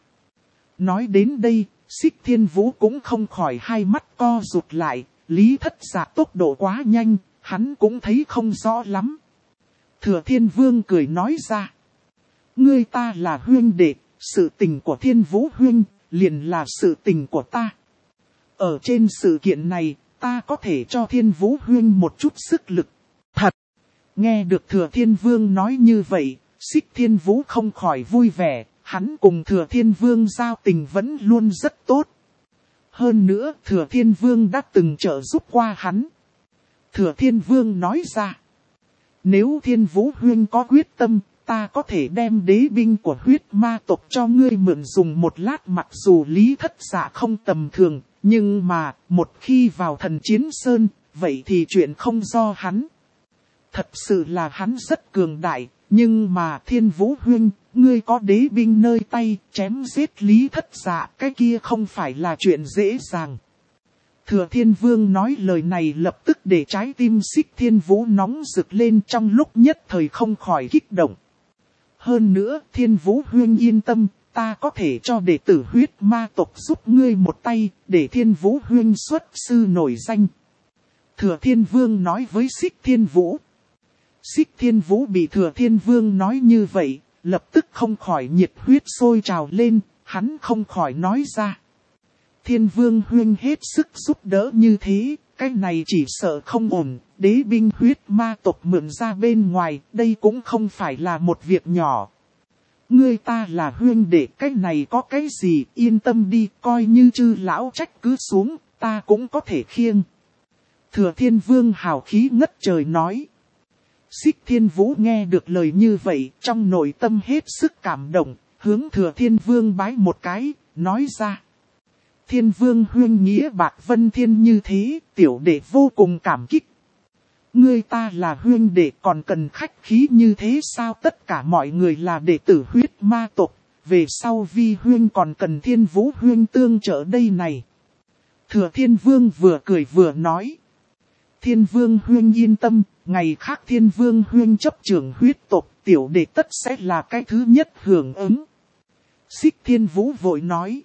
Nói đến đây, Xích Thiên Vũ cũng không khỏi hai mắt co rụt lại, Lý Thất Dạ tốc độ quá nhanh, hắn cũng thấy không rõ lắm. Thừa Thiên Vương cười nói ra. Ngươi ta là huynh đệ, sự tình của Thiên Vũ huynh, liền là sự tình của ta. Ở trên sự kiện này, ta có thể cho Thiên Vũ huynh một chút sức lực. Thật! Nghe được Thừa Thiên Vương nói như vậy, Xích Thiên Vũ không khỏi vui vẻ, hắn cùng Thừa Thiên Vương giao tình vẫn luôn rất tốt. Hơn nữa, Thừa Thiên Vương đã từng trợ giúp qua hắn. Thừa Thiên Vương nói ra. Nếu Thiên Vũ huynh có quyết tâm, ta có thể đem đế binh của huyết ma tộc cho ngươi mượn dùng một lát, mặc dù Lý Thất Dạ không tầm thường, nhưng mà, một khi vào Thần Chiến Sơn, vậy thì chuyện không do hắn. Thật sự là hắn rất cường đại, nhưng mà Thiên Vũ huynh, ngươi có đế binh nơi tay, chém giết Lý Thất Dạ, cái kia không phải là chuyện dễ dàng. Thừa Thiên Vương nói lời này lập tức để trái tim Xích Thiên Vũ nóng rực lên, trong lúc nhất thời không khỏi kích động. Hơn nữa, Thiên Vũ huynh yên tâm, ta có thể cho đệ tử huyết ma tộc giúp ngươi một tay, để Thiên Vũ huynh xuất sư nổi danh. Thừa Thiên Vương nói với Xích Thiên Vũ. Xích Thiên Vũ bị Thừa Thiên Vương nói như vậy, lập tức không khỏi nhiệt huyết sôi trào lên, hắn không khỏi nói ra. Thiên Vương huynh hết sức giúp đỡ như thế, cái này chỉ sợ không ổn, đế binh huyết ma tộc mượn ra bên ngoài, đây cũng không phải là một việc nhỏ. Ngươi ta là huynh đệ, cái này có cái gì, yên tâm đi, coi như chư lão trách cứ xuống, ta cũng có thể khiêng. Thừa Thiên Vương hào khí ngất trời nói. Xích Thiên Vũ nghe được lời như vậy, trong nội tâm hết sức cảm động, hướng Thừa Thiên Vương bái một cái, nói ra. Thiên Vương huynh nghĩa bạc vân thiên như thế, tiểu đệ vô cùng cảm kích. Ngươi ta là huynh đệ còn cần khách khí như thế sao? Tất cả mọi người là đệ tử huyết ma tộc, về sau vi huynh còn cần Thiên Vũ huynh tương trợ đây này. Thừa Thiên Vương vừa cười vừa nói. Thiên Vương huynh yên tâm, ngày khác Thiên Vương huynh chấp trưởng huyết tộc, tiểu đệ tất sẽ là cái thứ nhất hưởng ứng. Xích Thiên Vũ vội nói.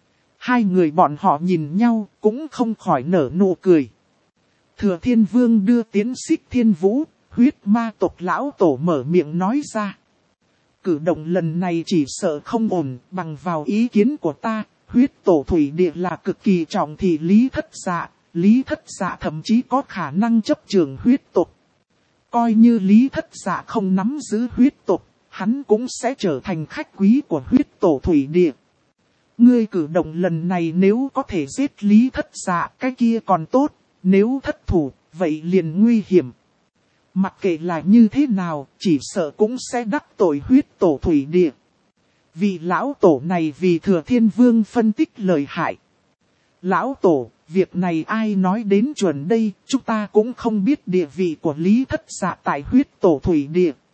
Hai người bọn họ nhìn nhau, cũng không khỏi nở nụ cười. Thừa Thiên Vương đưa tiến Xích Thiên Vũ, huyết ma tộc lão tổ mở miệng nói ra. Cử động lần này chỉ sợ không ổn, bằng vào ý kiến của ta, huyết tổ thủy địa là cực kỳ trọng thị Lý Thất Dạ. Lý Thất Dạ thậm chí có khả năng chấp trưởng huyết tộc. Coi như Lý Thất Dạ không nắm giữ huyết tộc, hắn cũng sẽ trở thành khách quý của huyết tổ thủy địa. Ngươi cử động lần này nếu có thể giết Lý Thất Dạ, cái kia còn tốt, nếu thất thủ, vậy liền nguy hiểm. Mặc kệ là như thế nào, chỉ sợ cũng sẽ đắc tội huyết tổ thủy địa. Vì lão tổ này vì Thừa Thiên Vương phân tích lời hại. Lão tổ, việc này ai nói đến chuẩn đây, chúng ta cũng không biết địa vị của Lý Thất Dạ tại huyết tổ thủy địa.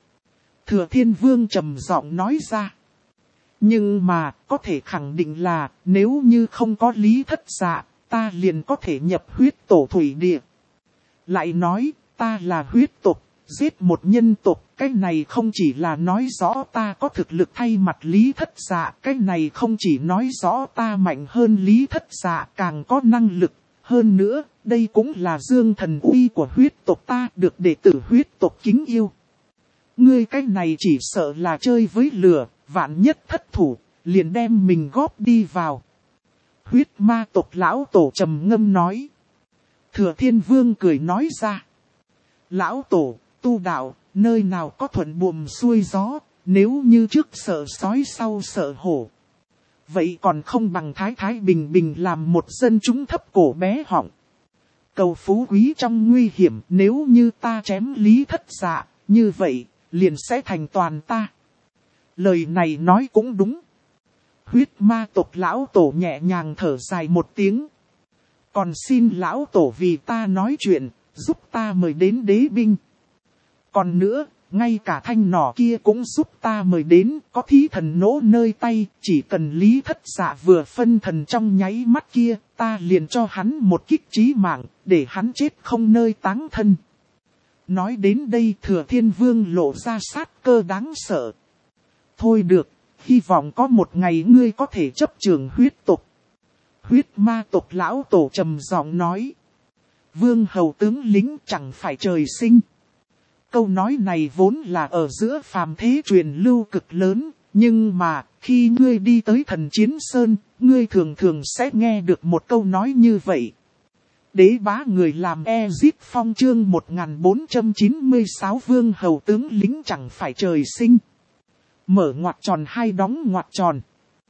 Thừa Thiên Vương trầm giọng nói ra. Nhưng mà, có thể khẳng định là, nếu như không có Lý Thất Dạ, ta liền có thể nhập huyết tổ thủy địa. Lại nói, ta là huyết tộc, giết một nhân tộc, cái này không chỉ là nói rõ ta có thực lực thay mặt Lý Thất Dạ, cái này không chỉ nói rõ ta mạnh hơn Lý Thất Dạ, càng có năng lực. Hơn nữa, đây cũng là dương thần uy của huyết tộc ta, được đệ tử huyết tộc kính yêu. Ngươi cái này chỉ sợ là chơi với lửa, vạn nhất thất thủ, liền đem mình góp đi vào. Huyết ma tộc lão tổ trầm ngâm nói. Thừa Thiên Vương cười nói ra. Lão tổ, tu đạo, nơi nào có thuận buồm xuôi gió, nếu như trước sợ sói sau sợ hổ. Vậy còn không bằng Thái Thái Bình Bình làm một dân chúng thấp cổ bé họng. Cầu phú quý trong nguy hiểm, nếu như ta chém Lý Thất Dạ, như vậy, liền sẽ thành toàn ta. Lời này nói cũng đúng. Huyết ma tộc lão tổ nhẹ nhàng thở dài một tiếng. Còn xin lão tổ vì ta nói chuyện, giúp ta mời đến đế binh. Còn nữa, ngay cả thanh nỏ kia cũng giúp ta mời đến, có thí thần nỗ nơi tay, chỉ cần Lý Thất Dạ vừa phân thần trong nháy mắt kia, ta liền cho hắn một kích chí mạng, để hắn chết không nơi táng thân. Nói đến đây Thừa Thiên Vương lộ ra sát cơ đáng sợ. Thôi được, hy vọng có một ngày ngươi có thể chấp trường huyết tộc. Huyết ma tộc lão tổ trầm giọng nói. Vương hầu tướng lính chẳng phải trời sinh. Câu nói này vốn là ở giữa phàm thế truyền lưu cực lớn, nhưng mà khi ngươi đi tới Thần Chiến Sơn, ngươi thường thường sẽ nghe được một câu nói như vậy. Đế bá người làm Ezip Phong chương 1496 vương hầu tướng lính chẳng phải trời sinh. Mở ngoặc tròn hai đóng ngoặc tròn.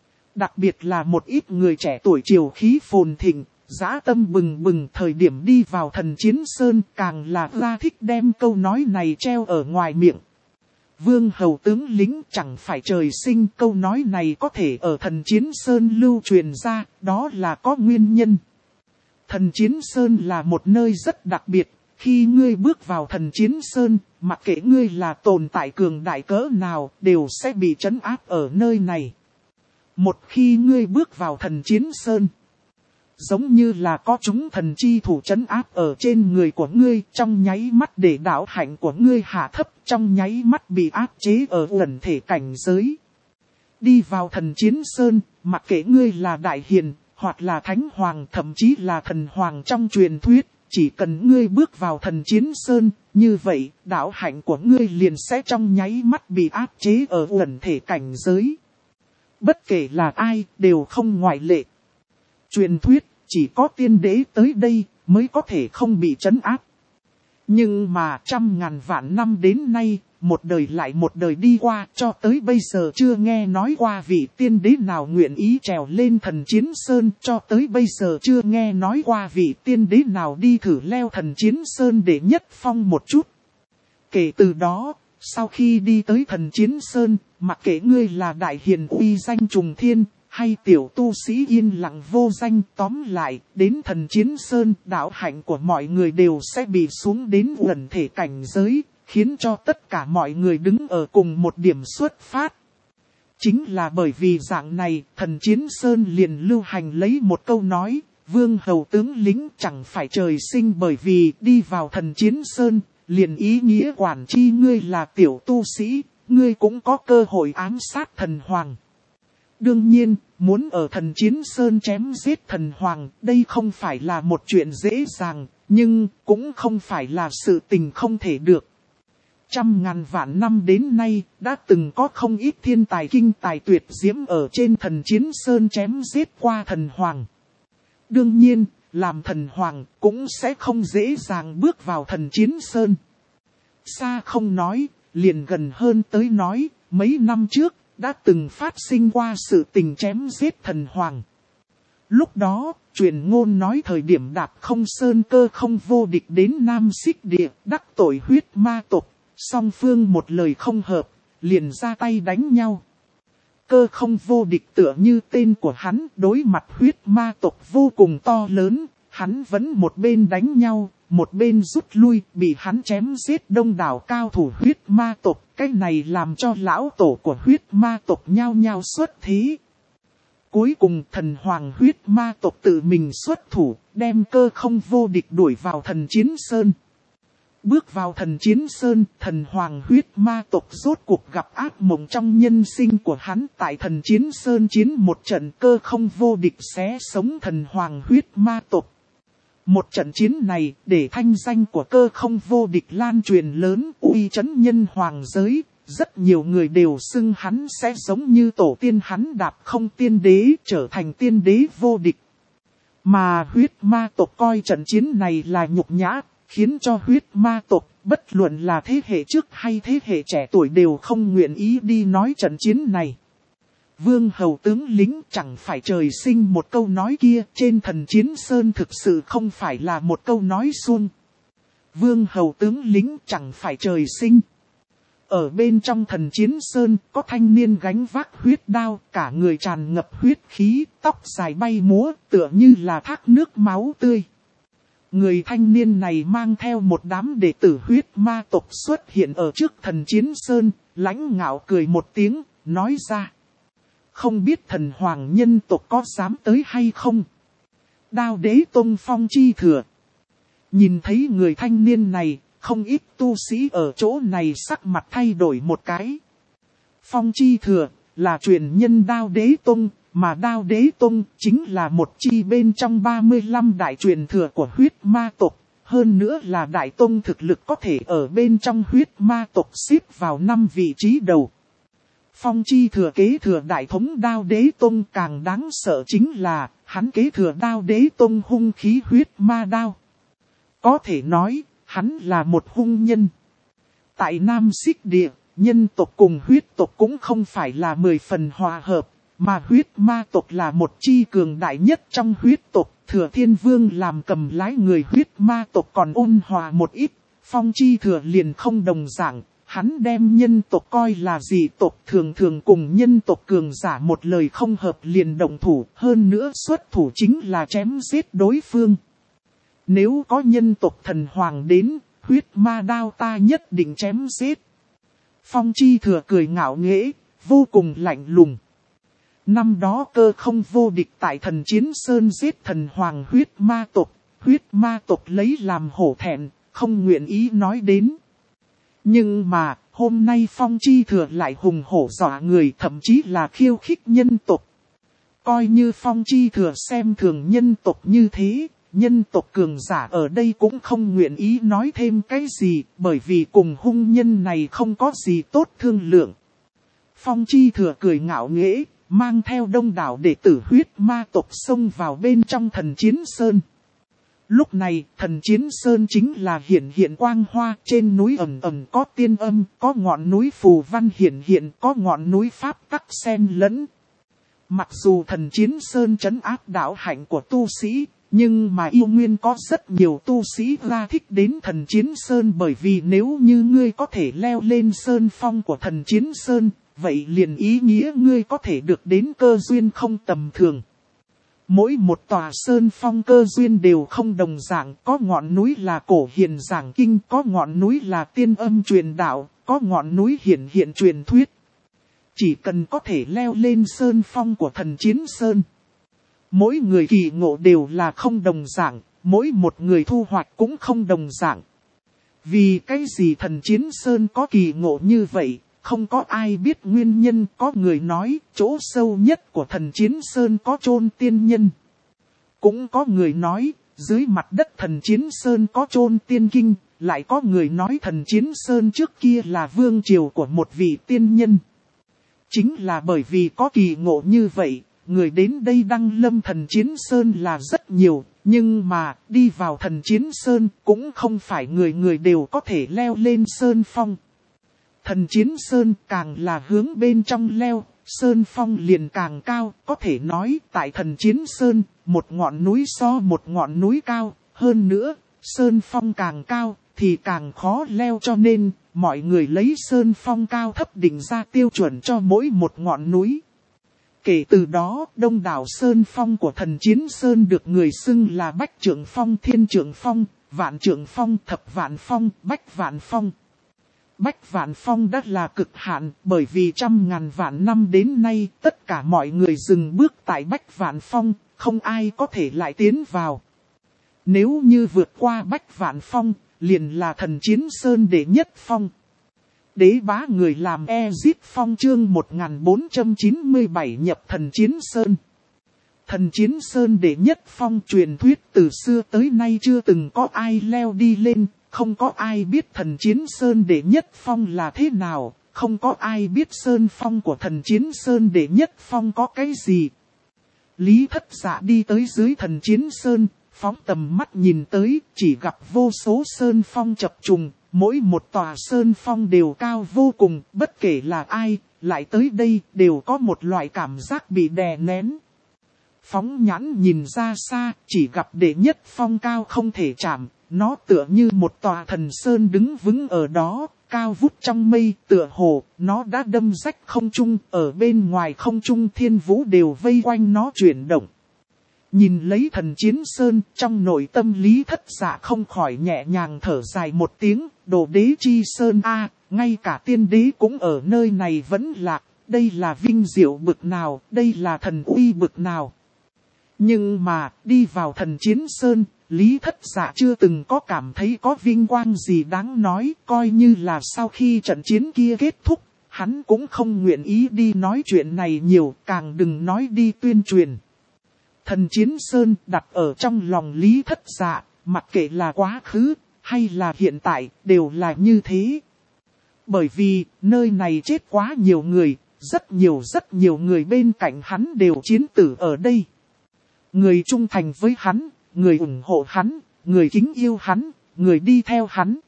Đặc biệt là một ít người trẻ tuổi triều khí phồn thịnh, dã tâm bừng bừng thời điểm đi vào Thần Chiến Sơn càng là ra thích đem câu nói này treo ở ngoài miệng. Vương hầu tướng lính chẳng phải trời sinh, câu nói này có thể ở Thần Chiến Sơn lưu truyền ra, đó là có nguyên nhân. Thần Chiến Sơn là một nơi rất đặc biệt, khi ngươi bước vào Thần Chiến Sơn, mặc kệ ngươi là tồn tại cường đại cỡ nào, đều sẽ bị trấn áp ở nơi này. Một khi ngươi bước vào Thần Chiến Sơn, giống như là có chúng thần chi thủ trấn áp ở trên người của ngươi, trong nháy mắt để đạo hạnh của ngươi hạ thấp, trong nháy mắt bị áp chế ở ẩn thể cảnh giới. Đi vào Thần Chiến Sơn, mặc kệ ngươi là đại hiền, hoặc là thánh hoàng, thậm chí là thần hoàng trong truyền thuyết, chỉ cần ngươi bước vào Thần Chiến Sơn, như vậy, đạo hạnh của ngươi liền sẽ trong nháy mắt bị áp chế ở ẩn thể cảnh giới. Bất kể là ai, đều không ngoại lệ. Truyền thuyết, chỉ có tiên đế tới đây, mới có thể không bị trấn áp. Nhưng mà trăm ngàn vạn năm đến nay, một đời lại một đời đi qua, cho tới bây giờ chưa nghe nói qua vị tiên đế nào nguyện ý trèo lên Thần Chiến Sơn, cho tới bây giờ chưa nghe nói qua vị tiên đế nào đi thử leo Thần Chiến Sơn để nhất phong một chút. Kể từ đó, sau khi đi tới Thần Chiến Sơn, mặc kệ ngươi là đại hiền uy danh trùng thiên, hay tiểu tu sĩ yên lặng vô danh, tóm lại, đến Thần Chiến Sơn, đạo hạnh của mọi người đều sẽ bị xuống đến ẩn thể cảnh giới, khiến cho tất cả mọi người đứng ở cùng một điểm xuất phát. Chính là bởi vì dạng này, Thần Chiến Sơn liền lưu hành lấy một câu nói, vương hầu tướng lính chẳng phải trời sinh, bởi vì đi vào Thần Chiến Sơn, liền ý nghĩa quản chi ngươi là tiểu tu sĩ, ngươi cũng có cơ hội ám sát thần hoàng. Đương nhiên, muốn ở Thần Chiến Sơn chém giết thần hoàng, đây không phải là một chuyện dễ dàng, nhưng cũng không phải là sự tình không thể được. Trăm ngàn vạn năm đến nay, đã từng có không ít thiên tài kinh tài tuyệt diễm ở trên Thần Chiến Sơn chém giết qua thần hoàng. Đương nhiên, làm thần hoàng cũng sẽ không dễ dàng bước vào Thần Chiến Sơn. Xa không nói, liền gần hơn tới nói, mấy năm trước, đã từng phát sinh qua sự tình chém giết thần hoàng. Lúc đó, truyền ngôn nói thời điểm Đạp Không Sơn Cơ Không vô địch đến Nam Xích Địa, đắc tội huyết ma tộc, song phương một lời không hợp, liền ra tay đánh nhau. Cơ Không vô địch tựa như tên của hắn, đối mặt huyết ma tộc vô cùng to lớn, hắn vẫn một bên đánh nhau, một bên rút lui, bị hắn chém giết đông đảo cao thủ huyết ma tộc. Cái này làm cho lão tổ của huyết ma tộc nhao nhao xuất thí. Cuối cùng thần hoàng huyết ma tộc tự mình xuất thủ, đem Cơ Không vô địch đuổi vào thần chiến sơn. Bước vào thần chiến sơn, thần hoàng huyết ma tộc rốt cuộc gặp ác mộng trong nhân sinh của hắn. Tại thần chiến sơn chiến một trận, Cơ Không vô địch xé sống thần hoàng huyết ma tộc. Một trận chiến này để thanh danh của Cơ Không vô địch lan truyền lớn, uy chấn nhân hoàng giới. Rất nhiều người đều xưng hắn sẽ giống như tổ tiên hắn Đạp Không tiên đế, trở thành tiên đế vô địch. Mà huyết ma tộc coi trận chiến này là nhục nhã, khiến cho huyết ma tộc, bất luận là thế hệ trước hay thế hệ trẻ tuổi đều không nguyện ý đi nói trận chiến này. Vương hầu tướng lính chẳng phải trời sinh một câu nói kia, trên thần chiến sơn thực sự không phải là một câu nói suông. Vương hầu tướng lính chẳng phải trời sinh. Ở bên trong thần chiến sơn có thanh niên gánh vác huyết đao, cả người tràn ngập huyết khí, tóc dài bay múa, tựa như là thác nước máu tươi. Người thanh niên này mang theo một đám đệ tử huyết ma tộc xuất hiện ở trước thần chiến sơn, lãnh ngạo cười một tiếng, nói ra. Không biết thần hoàng nhân tộc có dám tới hay không? Đao đế tông phong chi thừa. Nhìn thấy người thanh niên này, không ít tu sĩ ở chỗ này sắc mặt thay đổi một cái. Phong chi thừa là truyền nhân đao đế tông, mà đao đế tông chính là một chi bên trong 35 đại truyền thừa của huyết ma tộc. Hơn nữa là đại tông thực lực có thể ở bên trong huyết ma tộc xếp vào 5 vị trí đầu. Phong chi thừa kế thừa đại thống đao đế tông, càng đáng sợ chính là hắn kế thừa đao đế tông hung khí huyết ma đao. Có thể nói, hắn là một hung nhân. Tại Nam Xích Địa, nhân tộc cùng huyết tộc cũng không phải là 10 phần hòa hợp, mà huyết ma tộc là một chi cường đại nhất trong huyết tộc. Thừa Thiên Vương làm cầm lái người huyết ma tộc còn ôn hòa một ít, Phong chi thừa liền không đồng dạng. Hắn đem nhân tộc coi là dị tộc, thường thường cùng nhân tộc cường giả một lời không hợp liền động thủ, hơn nữa xuất thủ chính là chém giết đối phương. Nếu có nhân tộc thần hoàng đến, huyết ma đao ta nhất định chém giết. Phong chi thừa cười ngạo nghễ, vô cùng lạnh lùng. Năm đó Cơ Không vô địch tại thần chiến sơn giết thần hoàng huyết ma tộc lấy làm hổ thẹn, không nguyện ý nói đến. Nhưng mà, hôm nay Phong chi thừa lại hùng hổ dọa người, thậm chí là khiêu khích nhân tộc. Coi như Phong chi thừa xem thường nhân tộc như thế, nhân tộc cường giả ở đây cũng không nguyện ý nói thêm cái gì, bởi vì cùng hung nhân này không có gì tốt thương lượng. Phong chi thừa cười ngạo nghễ, mang theo đông đảo đệ tử huyết ma tộc xông vào bên trong thần chiến sơn. Lúc này, thần chiến sơn chính là hiện quang hoa, trên núi ẩn ẩn có tiên âm, có ngọn núi phù văn hiện, có ngọn núi pháp tắc xen lẫn. Mặc dù thần chiến sơn trấn áp đạo hạnh của tu sĩ, nhưng mà yêu nguyên có rất nhiều tu sĩ ra thích đến thần chiến sơn, bởi vì nếu như ngươi có thể leo lên sơn phong của thần chiến sơn, vậy liền ý nghĩa ngươi có thể được đến cơ duyên không tầm thường. Mỗi một tòa sơn phong cơ duyên đều không đồng dạng, có ngọn núi là cổ hiền giảng kinh, có ngọn núi là tiên âm truyền đạo, có ngọn núi hiện truyền thuyết. Chỉ cần có thể leo lên sơn phong của thần chiến sơn, mỗi người kỳ ngộ đều là không đồng dạng, mỗi một người thu hoạch cũng không đồng dạng. Vì cái gì thần chiến sơn có kỳ ngộ như vậy? Không có ai biết nguyên nhân, có người nói chỗ sâu nhất của thần chiến sơn có chôn tiên nhân. Cũng có người nói dưới mặt đất thần chiến sơn có chôn tiên kinh, lại có người nói thần chiến sơn trước kia là vương triều của một vị tiên nhân. Chính là bởi vì có kỳ ngộ như vậy, người đến đây đăng lâm thần chiến sơn là rất nhiều, nhưng mà đi vào thần chiến sơn cũng không phải người người đều có thể leo lên sơn phong. Thần chiến sơn càng là hướng bên trong leo, sơn phong liền càng cao, có thể nói tại thần chiến sơn, một ngọn núi so một ngọn núi cao, hơn nữa, sơn phong càng cao thì càng khó leo, cho nên mọi người lấy sơn phong cao thấp định ra tiêu chuẩn cho mỗi một ngọn núi. Kể từ đó, đông đảo sơn phong của thần chiến sơn được người xưng là Bách Trượng Phong, Thiên Trượng Phong, Vạn Trượng Phong, Thập Vạn Phong, Bách Vạn Phong. Bách Vạn Phong đã là cực hạn, bởi vì trăm ngàn vạn năm đến nay, tất cả mọi người dừng bước tại Bách Vạn Phong, không ai có thể lại tiến vào. Nếu như vượt qua Bách Vạn Phong, liền là thần chiến sơn đệ nhất phong. Đế bá người làm Exit Phong chương 1497 nhập thần chiến sơn. Thần chiến sơn đệ nhất phong truyền thuyết từ xưa tới nay chưa từng có ai leo đi lên, không có ai biết thần chiến sơn đệ nhất phong là thế nào, không có ai biết sơn phong của thần chiến sơn đệ nhất phong có cái gì. Lý Thất Dạ đi tới dưới thần chiến sơn, phóng tầm mắt nhìn tới, chỉ gặp vô số sơn phong chập trùng, mỗi một tòa sơn phong đều cao vô cùng, bất kể là ai, lại tới đây đều có một loại cảm giác bị đè nén. Phóng nhãn nhìn ra xa, chỉ gặp đệ nhất phong cao không thể chạm, nó tựa như một tòa thần sơn đứng vững ở đó, cao vút trong mây, tựa hồ, nó đã đâm rách không trung, ở bên ngoài không trung thiên vũ đều vây quanh nó chuyển động. Nhìn lấy thần chiến sơn, trong nội tâm Lý Thất Dạ không khỏi nhẹ nhàng thở dài một tiếng, đồ đế chi sơn a, ngay cả tiên đế cũng ở nơi này vẫn lạc, đây là vinh diệu bực nào, đây là thần uy bực nào. Nhưng mà, đi vào thần chiến sơn, Lý Thất Dạ chưa từng có cảm thấy có vinh quang gì đáng nói, coi như là sau khi trận chiến kia kết thúc, hắn cũng không nguyện ý đi nói chuyện này nhiều, càng đừng nói đi tuyên truyền. Thần chiến sơn đặt ở trong lòng Lý Thất Dạ, mặc kệ là quá khứ, hay là hiện tại, đều là như thế. Bởi vì, nơi này chết quá nhiều người, rất nhiều người bên cạnh hắn đều chiến tử ở đây. Người trung thành với hắn, người ủng hộ hắn, người kính yêu hắn, người đi theo hắn.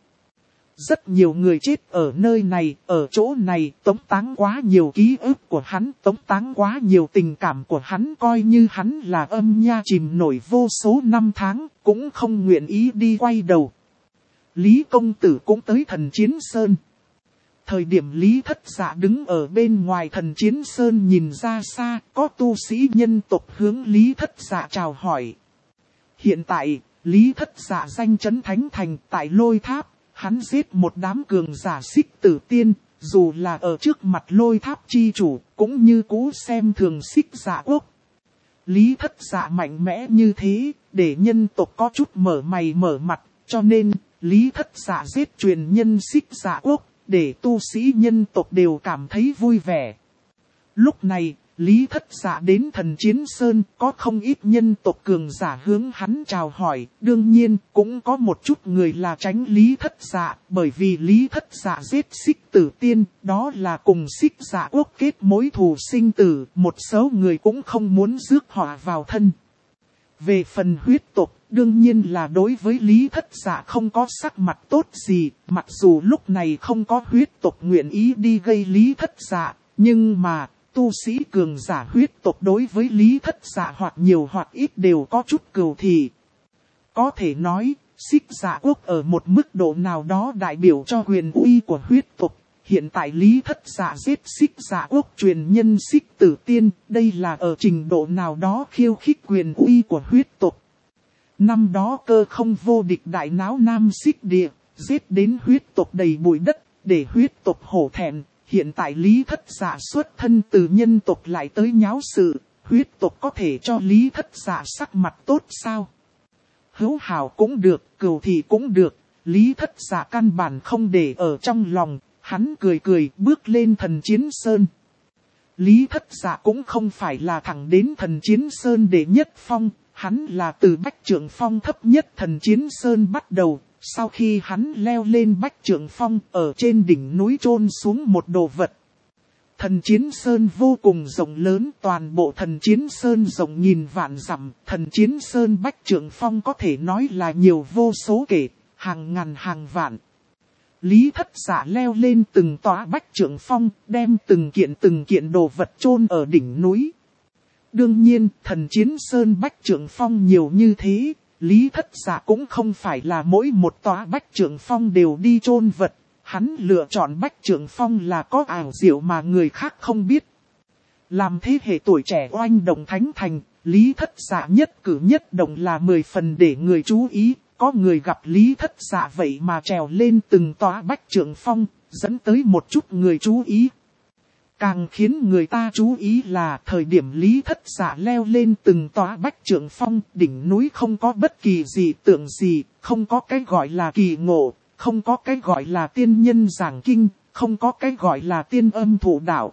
Rất nhiều người chết ở nơi này, ở chỗ này, tống táng quá nhiều ký ức của hắn, tống táng quá nhiều tình cảm của hắn, coi như hắn là âm nha chìm nổi vô số năm tháng, cũng không nguyện ý đi quay đầu. Lý công tử cũng tới thần chiến sơn. Thời điểm Lý Thất Dạ đứng ở bên ngoài thần chiến sơn nhìn ra xa, có tu sĩ nhân tộc hướng Lý Thất Dạ chào hỏi. Hiện tại, Lý Thất Dạ danh chấn thánh thành tại Lôi Tháp, hắn giết một đám cường giả Xích Tử Tiên, dù là ở trước mặt Lôi Tháp chi chủ, cũng như cũ xem thường Xích Dạ quốc. Lý Thất Dạ mạnh mẽ như thế, để nhân tộc có chút mở mày mở mặt, cho nên, Lý Thất Dạ giết truyền nhân Xích Dạ quốc, để tu sĩ nhân tộc đều cảm thấy vui vẻ. Lúc này, Lý Thất Dạ đến thần chiến sơn, có không ít nhân tộc cường giả hướng hắn chào hỏi, đương nhiên cũng có một chút người là tránh Lý Thất Dạ, bởi vì Lý Thất Dạ giết Xích Tử Tiên, đó là cùng Xích Dạ quốc kết mối thù sinh tử, một số người cũng không muốn rước họa vào thân. Về phần huyết tộc, đương nhiên là đối với Lý Thất Dạ không có sắc mặt tốt gì, mặc dù lúc này không có huyết tộc nguyện ý đi gây Lý Thất Dạ, nhưng mà, tu sĩ cường giả huyết tộc đối với Lý Thất Dạ hoặc nhiều hoặc ít đều có chút cừu thị. Có thể nói, Xích Dạ quốc ở một mức độ nào đó đại biểu cho quyền uy của huyết tộc. Hiện tại Lý Thất Dạ giết Xích Dạ quốc truyền nhân Xích Tử Tiên, đây là ở trình độ nào đó khiêu khích quyền uy của huyết tộc. Năm đó Cơ Không vô địch đại náo Nam Xích địa, giết đến huyết tộc đầy bụi đất, để huyết tộc hổ thẹn. Hiện tại Lý Thất Dạ xuất thân từ nhân tộc lại tới nháo sự, huyết tộc có thể cho Lý Thất Dạ sắc mặt tốt sao? Hữu hảo cũng được, cừu thị cũng được, Lý Thất Dạ căn bản không để ở trong lòng, hắn cười cười bước lên thần chiến sơn. Lý Thất Dạ cũng không phải là thẳng đến thần chiến sơn để nhất phong, hắn là từ Bách Trượng Phong thấp nhất thần chiến sơn bắt đầu. Sau khi hắn leo lên Bách Trượng Phong, ở trên đỉnh núi chôn xuống một đồ vật. Thần chiến sơn vô cùng rộng lớn, toàn bộ thần chiến sơn rộng nghìn vạn dặm, thần chiến sơn Bách Trượng Phong có thể nói là nhiều vô số kể, hàng ngàn hàng vạn. Lý Thất Dạ leo lên từng tòa Bách Trượng Phong, đem từng kiện đồ vật chôn ở đỉnh núi. Đương nhiên, thần chiến sơn Bách Trượng Phong nhiều như thế. Lý Thất Dạ cũng không phải là mỗi một tòa Bách Trượng Phong đều đi chôn vật, hắn lựa chọn Bách Trượng Phong là có ảo diệu mà người khác không biết. Làm thế hệ tuổi trẻ oanh động thánh thành, Lý Thất Dạ nhất cử nhất động là 10 phần để người chú ý. Có người gặp Lý Thất Dạ vậy mà trèo lên từng tòa bách trượng phong, dẫn tới một chút người chú ý. Càng khiến người ta chú ý là thời điểm Lý Thất Dạ leo lên từng tòa bách trượng phong, đỉnh núi không có bất kỳ gì tượng gì, không có cái gọi là kỳ ngộ, không có cái gọi là tiên nhân giảng kinh, không có cái gọi là tiên âm thụ đạo.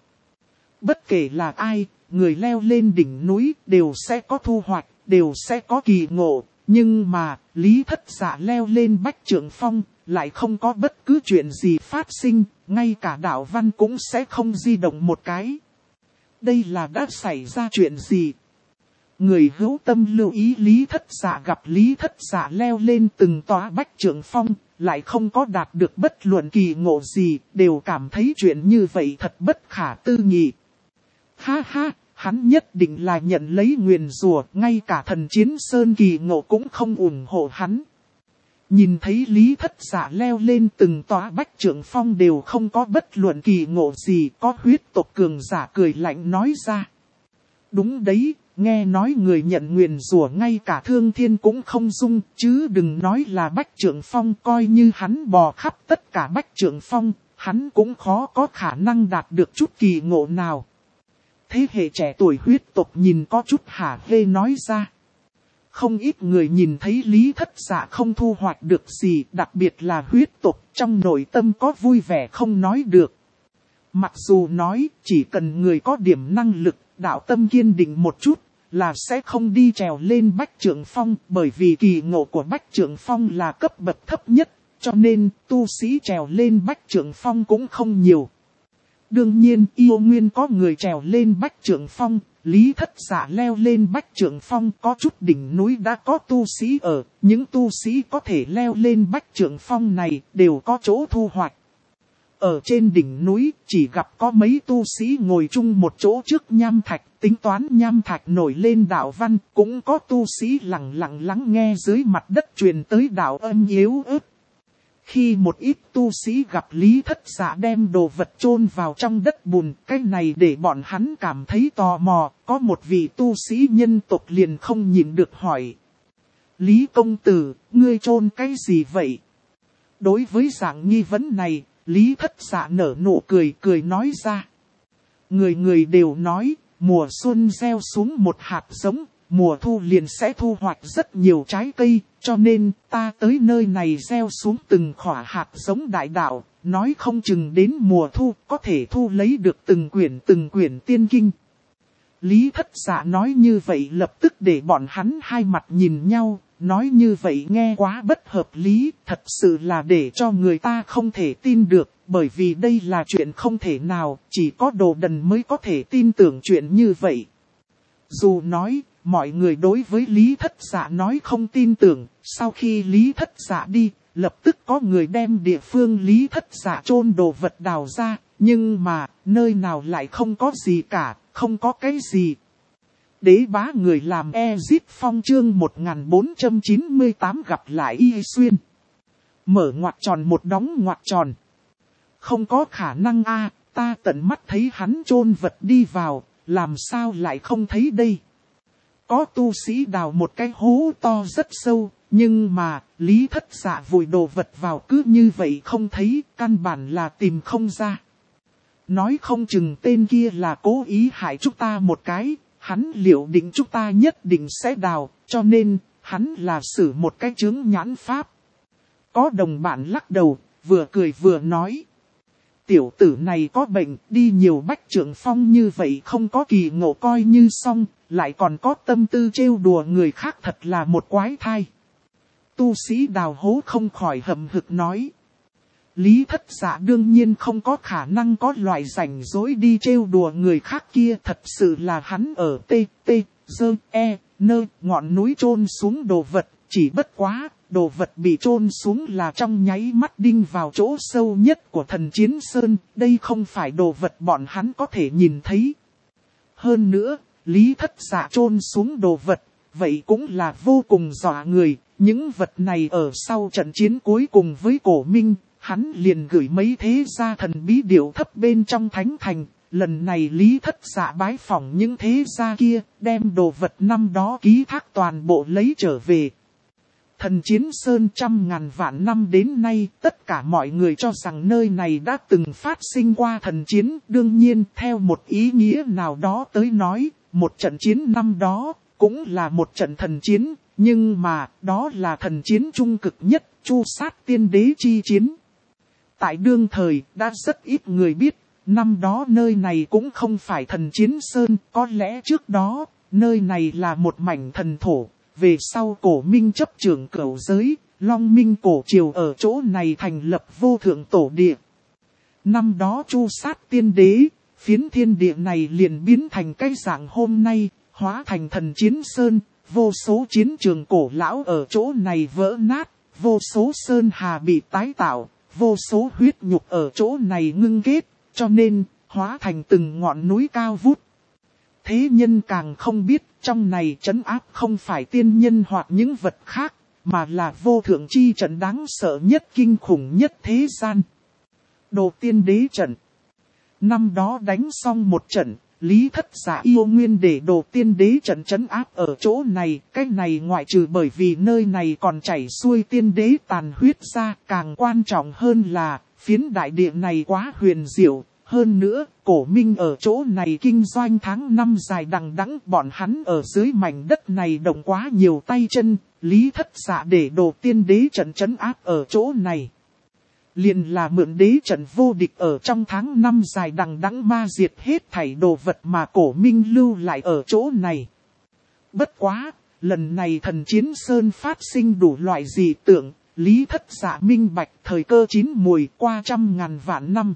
Bất kể là ai, người leo lên đỉnh núi đều sẽ có thu hoạch, đều sẽ có kỳ ngộ. Nhưng mà, Lý Thất Dạ leo lên bách trượng phong, lại không có bất cứ chuyện gì phát sinh, ngay cả đạo văn cũng sẽ không di động một cái. Đây là đã xảy ra chuyện gì? Người hữu tâm lưu ý Lý Thất Dạ gặp Lý Thất Dạ leo lên từng tòa bách trượng phong, lại không có đạt được bất luận kỳ ngộ gì, đều cảm thấy chuyện như vậy thật bất khả tư nghị. Ha ha! Hắn nhất định là nhận lấy nguyền rủa, ngay cả thần chiến sơn kỳ ngộ cũng không ủng hộ hắn. Nhìn thấy Lý Thất Dạ leo lên từng tòa bách trượng phong đều không có bất luận kỳ ngộ gì, có huyết tộc cường giả cười lạnh nói ra. Đúng đấy, nghe nói người nhận nguyền rủa ngay cả thương thiên cũng không dung, chứ đừng nói là bách trượng phong, coi như hắn bò khắp tất cả bách trượng phong, hắn cũng khó có khả năng đạt được chút kỳ ngộ nào. Thế hệ trẻ tuổi huyết tộc nhìn có chút hả hê nói ra. Không ít người nhìn thấy Lý Thất Dạ không thu hoạch được gì, đặc biệt là huyết tộc, trong nội tâm có vui vẻ không nói được. Mặc dù nói chỉ cần người có điểm năng lực, đạo tâm kiên định một chút, là sẽ không đi trèo lên bách trượng phong, bởi vì kỳ ngộ của bách trượng phong là cấp bậc thấp nhất, cho nên tu sĩ trèo lên bách trượng phong cũng không nhiều. Đương nhiên yêu nguyên có người trèo lên bách trượng phong, Lý Thất Dạ leo lên bách trượng phong có chút đỉnh núi đã có tu sĩ ở, những tu sĩ có thể leo lên bách trượng phong này đều có chỗ thu hoạch. Ở trên đỉnh núi chỉ gặp có mấy tu sĩ ngồi chung một chỗ trước nham thạch, tính toán nham thạch nổi lên đạo văn, cũng có tu sĩ lặng lặng lắng nghe dưới mặt đất truyền tới đạo âm yếu ớt. Khi một ít tu sĩ gặp Lý Thất Dạ đem đồ vật chôn vào trong đất bùn, cái này để bọn hắn cảm thấy tò mò, có một vị tu sĩ nhân tộc liền không nhịn được hỏi. Lý công tử, ngươi chôn cái gì vậy? Đối với dạng nghi vấn này, Lý Thất Dạ nở nụ cười cười nói ra. Người đều nói, mùa xuân gieo xuống một hạt giống, mùa thu liền sẽ thu hoạch rất nhiều trái cây, cho nên ta tới nơi này gieo xuống từng khỏa hạt giống đại đạo, nói không chừng đến mùa thu có thể thu lấy được từng quyển tiên kinh. Lý Thất Dạ nói như vậy lập tức để bọn hắn hai mặt nhìn nhau, nói như vậy nghe quá bất hợp lý, thật sự là để cho người ta không thể tin được, bởi vì đây là chuyện không thể nào, chỉ có đồ đần mới có thể tin tưởng chuyện như vậy. Dù nói, mọi người đối với Lý Thất Dạ nói không tin tưởng, sau khi Lý Thất Dạ đi, lập tức có người đem địa phương Lý Thất Dạ chôn đồ vật đào ra, nhưng mà, nơi nào lại không có gì cả, không có cái gì. Đế bá người làm Ezip Phong chương 1498 gặp lại Y Xuyên. Mở ngoặc tròn một đóng ngoặc tròn. Không có khả năng a, ta tận mắt thấy hắn chôn vật đi vào, làm sao lại không thấy đây. Có tu sĩ đào một cái hố to rất sâu, nhưng mà, Lý Thất Dạ vùi đồ vật vào cứ như vậy không thấy, căn bản là tìm không ra. Nói không chừng tên kia là cố ý hại chúng ta một cái, hắn liệu định chúng ta nhất định sẽ đào, cho nên, hắn là xử một cái chướng nhãn pháp. Có đồng bạn lắc đầu, vừa cười vừa nói. Tiểu tử này có bệnh, đi nhiều bách trượng phong như vậy không có kỳ ngộ coi như xong, lại còn có tâm tư trêu đùa người khác thật là một quái thai. Tu sĩ đào hố không khỏi hậm hực nói. Lý Thất Dạ đương nhiên không có khả năng có loại rảnh rỗi đi trêu đùa người khác kia, thật sự là hắn ở ngọn núi chôn xuống đồ vật, chỉ bất quá, đồ vật bị chôn xuống là trong nháy mắt đinh vào chỗ sâu nhất của thần chiến sơn, đây không phải đồ vật bọn hắn có thể nhìn thấy. Hơn nữa, Lý Thất Dạ chôn xuống đồ vật, vậy cũng là vô cùng dọa người, những vật này ở sau trận chiến cuối cùng với Cổ Minh. Hắn liền gửi mấy thế gia thần bí điệu thấp bên trong thánh thành, lần này Lý Thất Dạ bái phỏng những thế gia kia, đem đồ vật năm đó ký thác toàn bộ lấy trở về. Thần Chiến Sơn trăm ngàn vạn năm đến nay, tất cả mọi người cho rằng nơi này đã từng phát sinh qua thần chiến. Đương nhiên, theo một ý nghĩa nào đó tới nói, một trận chiến năm đó, cũng là một trận thần chiến, nhưng mà, đó là thần chiến trung cực nhất, chu sát tiên đế chi chiến. Tại đương thời, đã rất ít người biết, năm đó nơi này cũng không phải thần chiến sơn, có lẽ trước đó, nơi này là một mảnh thần thổ. Về sau Cổ Minh chấp trưởng cửu giới, Long Minh cổ triều ở chỗ này thành lập vô thượng tổ địa. Năm đó chu sát tiên đế, phiến thiên địa này liền biến thành cái dạng hôm nay, hóa thành thần chiến sơn, vô số chiến trường cổ lão ở chỗ này vỡ nát, vô số sơn hà bị tái tạo, vô số huyết nhục ở chỗ này ngưng kết, cho nên, hóa thành từng ngọn núi cao vút. Thế nhân càng không biết, trong này trấn áp không phải tiên nhân hoặc những vật khác, mà là vô thượng chi trận đáng sợ nhất kinh khủng nhất thế gian. Đồ tiên đế trận. Năm đó đánh xong một trận, Lý Thất Dạ yêu nguyên để đồ tiên đế trận trấn áp ở chỗ này. Cái này ngoại trừ bởi vì nơi này còn chảy xuôi tiên đế tàn huyết ra, càng quan trọng hơn là, phiến đại địa này quá huyền diệu. Hơn nữa, Cổ Minh ở chỗ này kinh doanh tháng năm dài đằng đẵng, bọn hắn ở dưới mảnh đất này động quá nhiều tay chân, Lý Thất Dạ để đồ tiên đế trận trấn áp ở chỗ này. Liền là mượn đế trận vô địch ở trong tháng năm dài đằng đẵng ma diệt hết thảy đồ vật mà Cổ Minh lưu lại ở chỗ này. Bất quá, lần này thần chiến sơn phát sinh đủ loại dị tượng, Lý Thất Dạ minh bạch thời cơ chín mùi qua trăm ngàn vạn năm.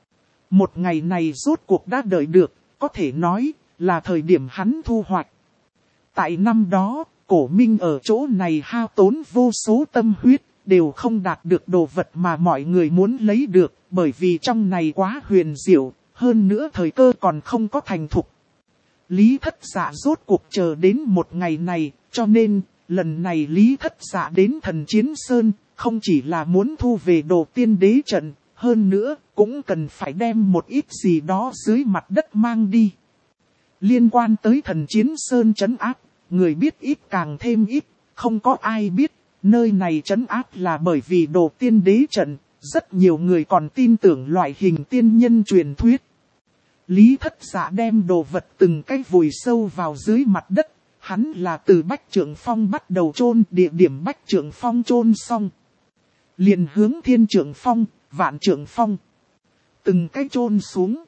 Một ngày này rốt cuộc đã đợi được, có thể nói là thời điểm hắn thu hoạch. Tại năm đó, Cổ Minh ở chỗ này hao tốn vô số tâm huyết, đều không đạt được đồ vật mà mọi người muốn lấy được, bởi vì trong này quá huyền diệu, hơn nữa thời cơ còn không có thành thục. Lý Thất Dạ rốt cuộc chờ đến một ngày này, cho nên, lần này Lý Thất Dạ đến thần chiến sơn, không chỉ là muốn thu về đồ tiên đế trận, hơn nữa, cũng cần phải đem một ít gì đó dưới mặt đất mang đi. Liên quan tới thần chiến sơn trấn áp, người biết ít càng thêm ít, không có ai biết, nơi này trấn áp là bởi vì đồ tiên đế trận, rất nhiều người còn tin tưởng loại hình tiên nhân truyền thuyết. Lý Thất Dạ đem đồ vật từng cách vùi sâu vào dưới mặt đất, hắn là từ Bách Trượng Phong bắt đầu chôn, địa điểm Bách Trượng Phong chôn xong. Liền hướng Thiên Trượng Phong, Vạn Trượng Phong. Từng cái chôn xuống.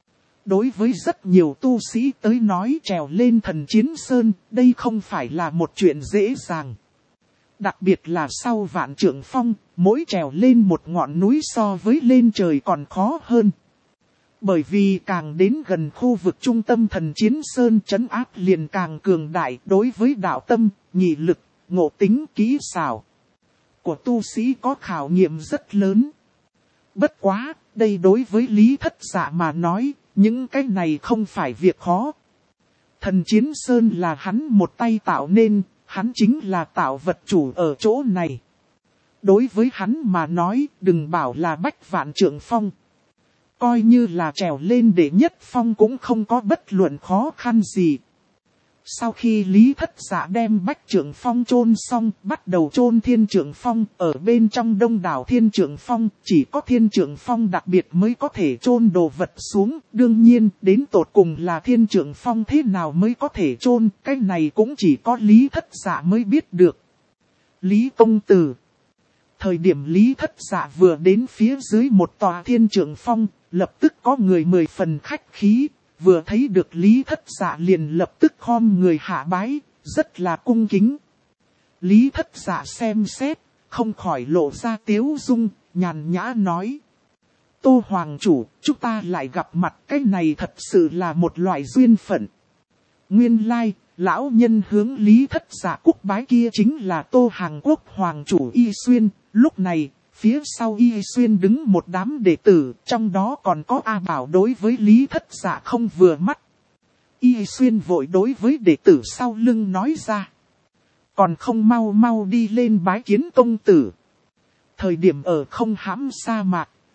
Đối với rất nhiều tu sĩ tới nói trèo lên thần chiến sơn, đây không phải là một chuyện dễ dàng. Đặc biệt là sau Vạn Trượng Phong, mỗi trèo lên một ngọn núi so với lên trời còn khó hơn. Bởi vì càng đến gần khu vực trung tâm thần chiến sơn trấn áp liền càng cường đại đối với đạo tâm, nhị lực, ngộ tính, kỹ xảo của tu sĩ có khảo nghiệm rất lớn. Bất quá, đây đối với Lý Thất Dạ mà nói, những cái này không phải việc khó. Thần chiến sơn là hắn một tay tạo nên, hắn chính là tạo vật chủ ở chỗ này. Đối với hắn mà nói, đừng bảo là Bách Vạn Trượng Phong. Coi như là trèo lên đệ nhất phong cũng không có bất luận khó khăn gì. Sau khi Lý Thất Dạ đem Bách Trượng Phong chôn xong, bắt đầu chôn Thiên Trượng Phong, ở bên trong đông đảo Thiên Trượng Phong, chỉ có Thiên Trượng Phong đặc biệt mới có thể chôn đồ vật xuống. Đương nhiên, đến tột cùng là Thiên Trượng Phong thế nào mới có thể chôn, cái này cũng chỉ có Lý Thất Dạ mới biết được. Lý Công Tử. Thời điểm Lý Thất Dạ vừa đến phía dưới một tòa Thiên Trượng Phong, lập tức có người 10 phần khách khí. Vừa thấy được Lý Thất Dạ liền lập tức khom người hạ bái, rất là cung kính. Lý Thất Dạ xem xét, không khỏi lộ ra tiếu dung, nhàn nhã nói. Tô Hoàng Chủ, chúng ta lại gặp mặt, cái này thật sự là một loại duyên phận. Nguyên lai, lão nhân hướng Lý Thất Dạ cúc bái kia chính là Tô Hàng Quốc Hoàng Chủ Y Xuyên, lúc này. Phía sau Y Xuyên đứng một đám đệ tử, trong đó còn có A Bảo đối với Lý Thất Dạ không vừa mắt. Y Xuyên vội đối với đệ tử sau lưng nói ra. Còn không mau mau đi lên bái kiến công tử. Thời điểm ở không hãm sa mạc,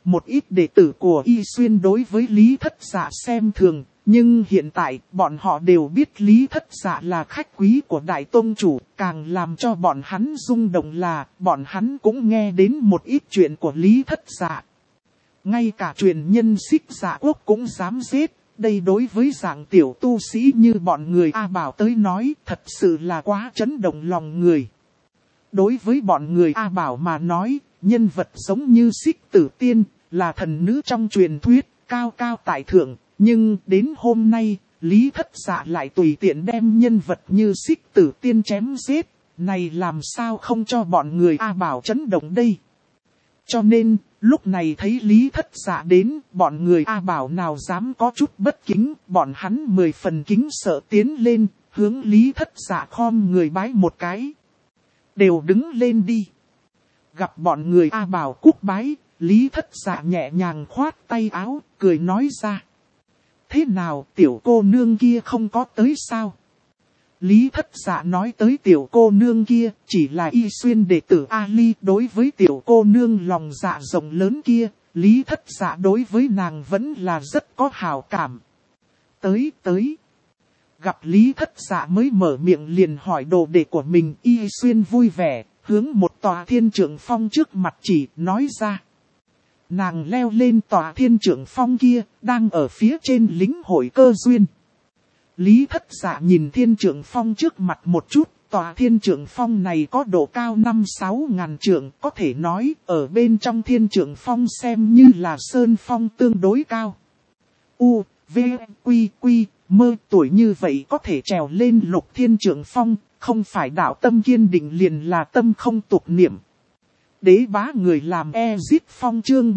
một ít đệ tử của Y Xuyên đối với Lý Thất Dạ xem thường, nhưng hiện tại bọn họ đều biết Lý Thất Dạ là khách quý của Đại Tông Chủ, càng làm cho bọn hắn rung động là bọn hắn cũng nghe đến một ít chuyện của Lý Thất Dạ. Ngay cả truyền nhân Xích Dạ Quốc cũng dám giết, đây đối với dạng tiểu tu sĩ như bọn người A Bảo tới nói thật sự là quá chấn động lòng người. Đối với bọn người A Bảo mà nói, nhân vật giống như Xích Tử Tiên là thần nữ trong truyền thuyết, cao cao tại thượng. Nhưng đến hôm nay, Lý Thất Dạ lại tùy tiện đem nhân vật như Xích Tử Tiên chém giết. Này làm sao không cho bọn người A Bảo chấn động đây? Cho nên, lúc này thấy Lý Thất Dạ đến, bọn người A Bảo nào dám có chút bất kính, bọn hắn 10 phần kính sợ tiến lên, hướng Lý Thất Dạ khom người bái một cái. Đều đứng lên đi. Gặp bọn người A Bảo cúc bái, Lý Thất Dạ nhẹ nhàng khoát tay áo, cười nói ra. Thế nào tiểu cô nương kia không có tới sao? Lý Thất Dạ nói tới tiểu cô nương kia, chỉ là Y Xuyên đệ tử Ali. Đối với tiểu cô nương lòng dạ rộng lớn kia, Lý Thất Dạ đối với nàng vẫn là rất có hảo cảm. Tới. Gặp Lý Thất Dạ mới mở miệng liền hỏi đồ đệ của mình. Y Xuyên vui vẻ, hướng một tòa thiên trượng phong trước mặt chỉ, nói ra. Nàng leo lên tòa thiên trượng phong kia, đang ở phía trên lĩnh hội cơ duyên. Lý Thất Dạ nhìn thiên trượng phong trước mặt một chút, tòa thiên trượng phong này có độ cao 5-6 ngàn trượng, có thể nói ở bên trong thiên trượng phong xem như là sơn phong tương đối cao. U, V, Quy, Mơ tuổi như vậy có thể trèo lên lục thiên trượng phong, không phải đạo tâm kiên định liền là tâm không tục niệm. Đế bá người làm Ezit Phong chương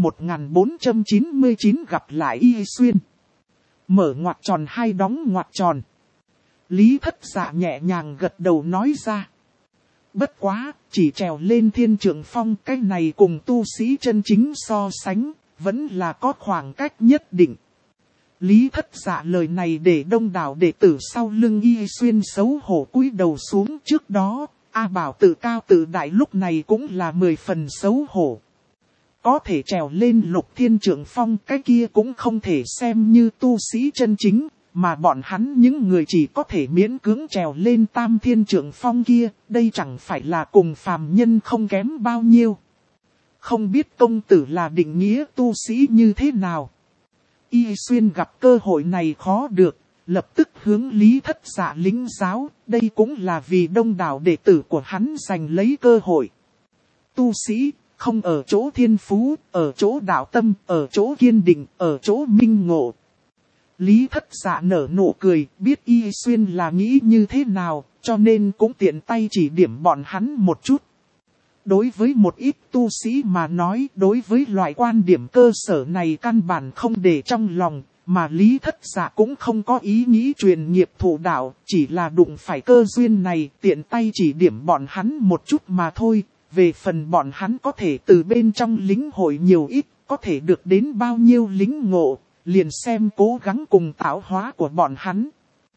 1499 gặp lại Y Xuyên. Mở ngoặc tròn hai đóng ngoặc tròn. Lý Thất Dạ nhẹ nhàng gật đầu nói ra. Bất quá, chỉ trèo lên thiên trượng phong cái này cùng tu sĩ chân chính so sánh, vẫn là có khoảng cách nhất định. Lý Thất Dạ lời này để đông đảo đệ tử sau lưng Y Xuyên xấu hổ cúi đầu xuống trước đó. A Bảo tự cao tự đại lúc này cũng là 10 phần xấu hổ. Có thể trèo lên lục thiên trượng phong cái kia cũng không thể xem như tu sĩ chân chính, mà bọn hắn những người chỉ có thể miễn cưỡng trèo lên tam thiên trượng phong kia, đây chẳng phải là cùng phàm nhân không kém bao nhiêu. Không biết công tử là định nghĩa tu sĩ như thế nào. Y Xuyên gặp cơ hội này khó được. Lập tức hướng Lý Thất Dạ lĩnh giáo, đây cũng là vì đông đảo đệ tử của hắn giành lấy cơ hội. Tu sĩ, không ở chỗ thiên phú, ở chỗ đạo tâm, ở chỗ kiên định, ở chỗ minh ngộ. Lý Thất Dạ nở nụ cười, biết Y Xuyên là nghĩ như thế nào, cho nên cũng tiện tay chỉ điểm bọn hắn một chút. Đối với một ít tu sĩ mà nói, đối với loại quan điểm cơ sở này căn bản không để trong lòng. Mà Lý Thất Dạ cũng không có ý nghĩ truyền nghiệp thụ đạo, chỉ là đụng phải cơ duyên này, tiện tay chỉ điểm bọn hắn một chút mà thôi. Về phần bọn hắn có thể từ bên trong lĩnh hội nhiều ít, có thể được đến bao nhiêu lĩnh ngộ, liền xem cố gắng cùng tạo hóa của bọn hắn.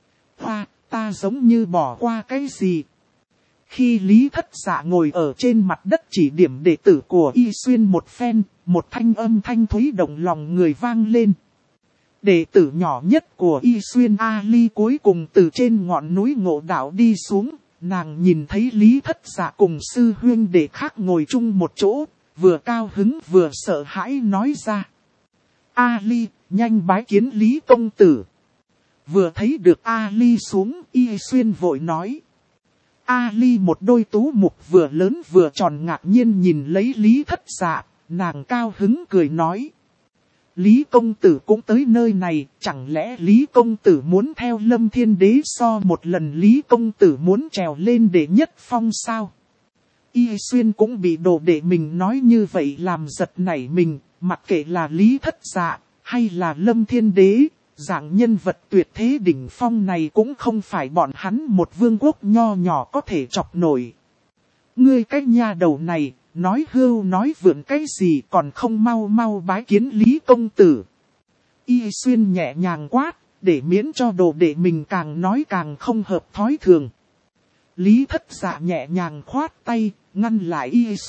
Ta giống như bỏ qua cái gì? Khi Lý Thất Dạ ngồi ở trên mặt đất chỉ điểm đệ tử của Y Xuyên một phen, một thanh âm thanh thúy động lòng người vang lên. Đệ tử nhỏ nhất của Y Xuyên Ali cuối cùng từ trên ngọn núi ngộ đạo đi xuống, nàng nhìn thấy Lý Thất Dạ cùng sư huynh đệ khác ngồi chung một chỗ, vừa cao hứng vừa sợ hãi nói ra. Ali, nhanh bái kiến Lý công tử. Vừa thấy được Ali xuống, Y Xuyên vội nói. Ali một đôi tú mục vừa lớn vừa tròn ngạc nhiên nhìn lấy Lý Thất Dạ, nàng cao hứng cười nói. Lý công tử cũng tới nơi này, chẳng lẽ Lý công tử muốn theo Lâm Thiên Đế so một lần Lý công tử muốn trèo lên đệ nhất phong sao? Y Xuyên cũng bị đồ đệ mình nói như vậy làm giật nảy mình, mặc kệ là Lý Thất Dạ hay là Lâm Thiên Đế, dạng nhân vật tuyệt thế đỉnh phong này cũng không phải bọn hắn một vương quốc nho nhỏ có thể chọc nổi. Ngươi cái nha đầu này, nói hưu nói vượn cái gì còn không mau mau bái kiến Lý công tử. Y Xuyên nhẹ nhàng quát, để miễn cho đồ đệ mình càng nói càng không hợp thói thường. Lý Thất Dạ nhẹ nhàng khoát tay, ngăn lại Y Xuyên,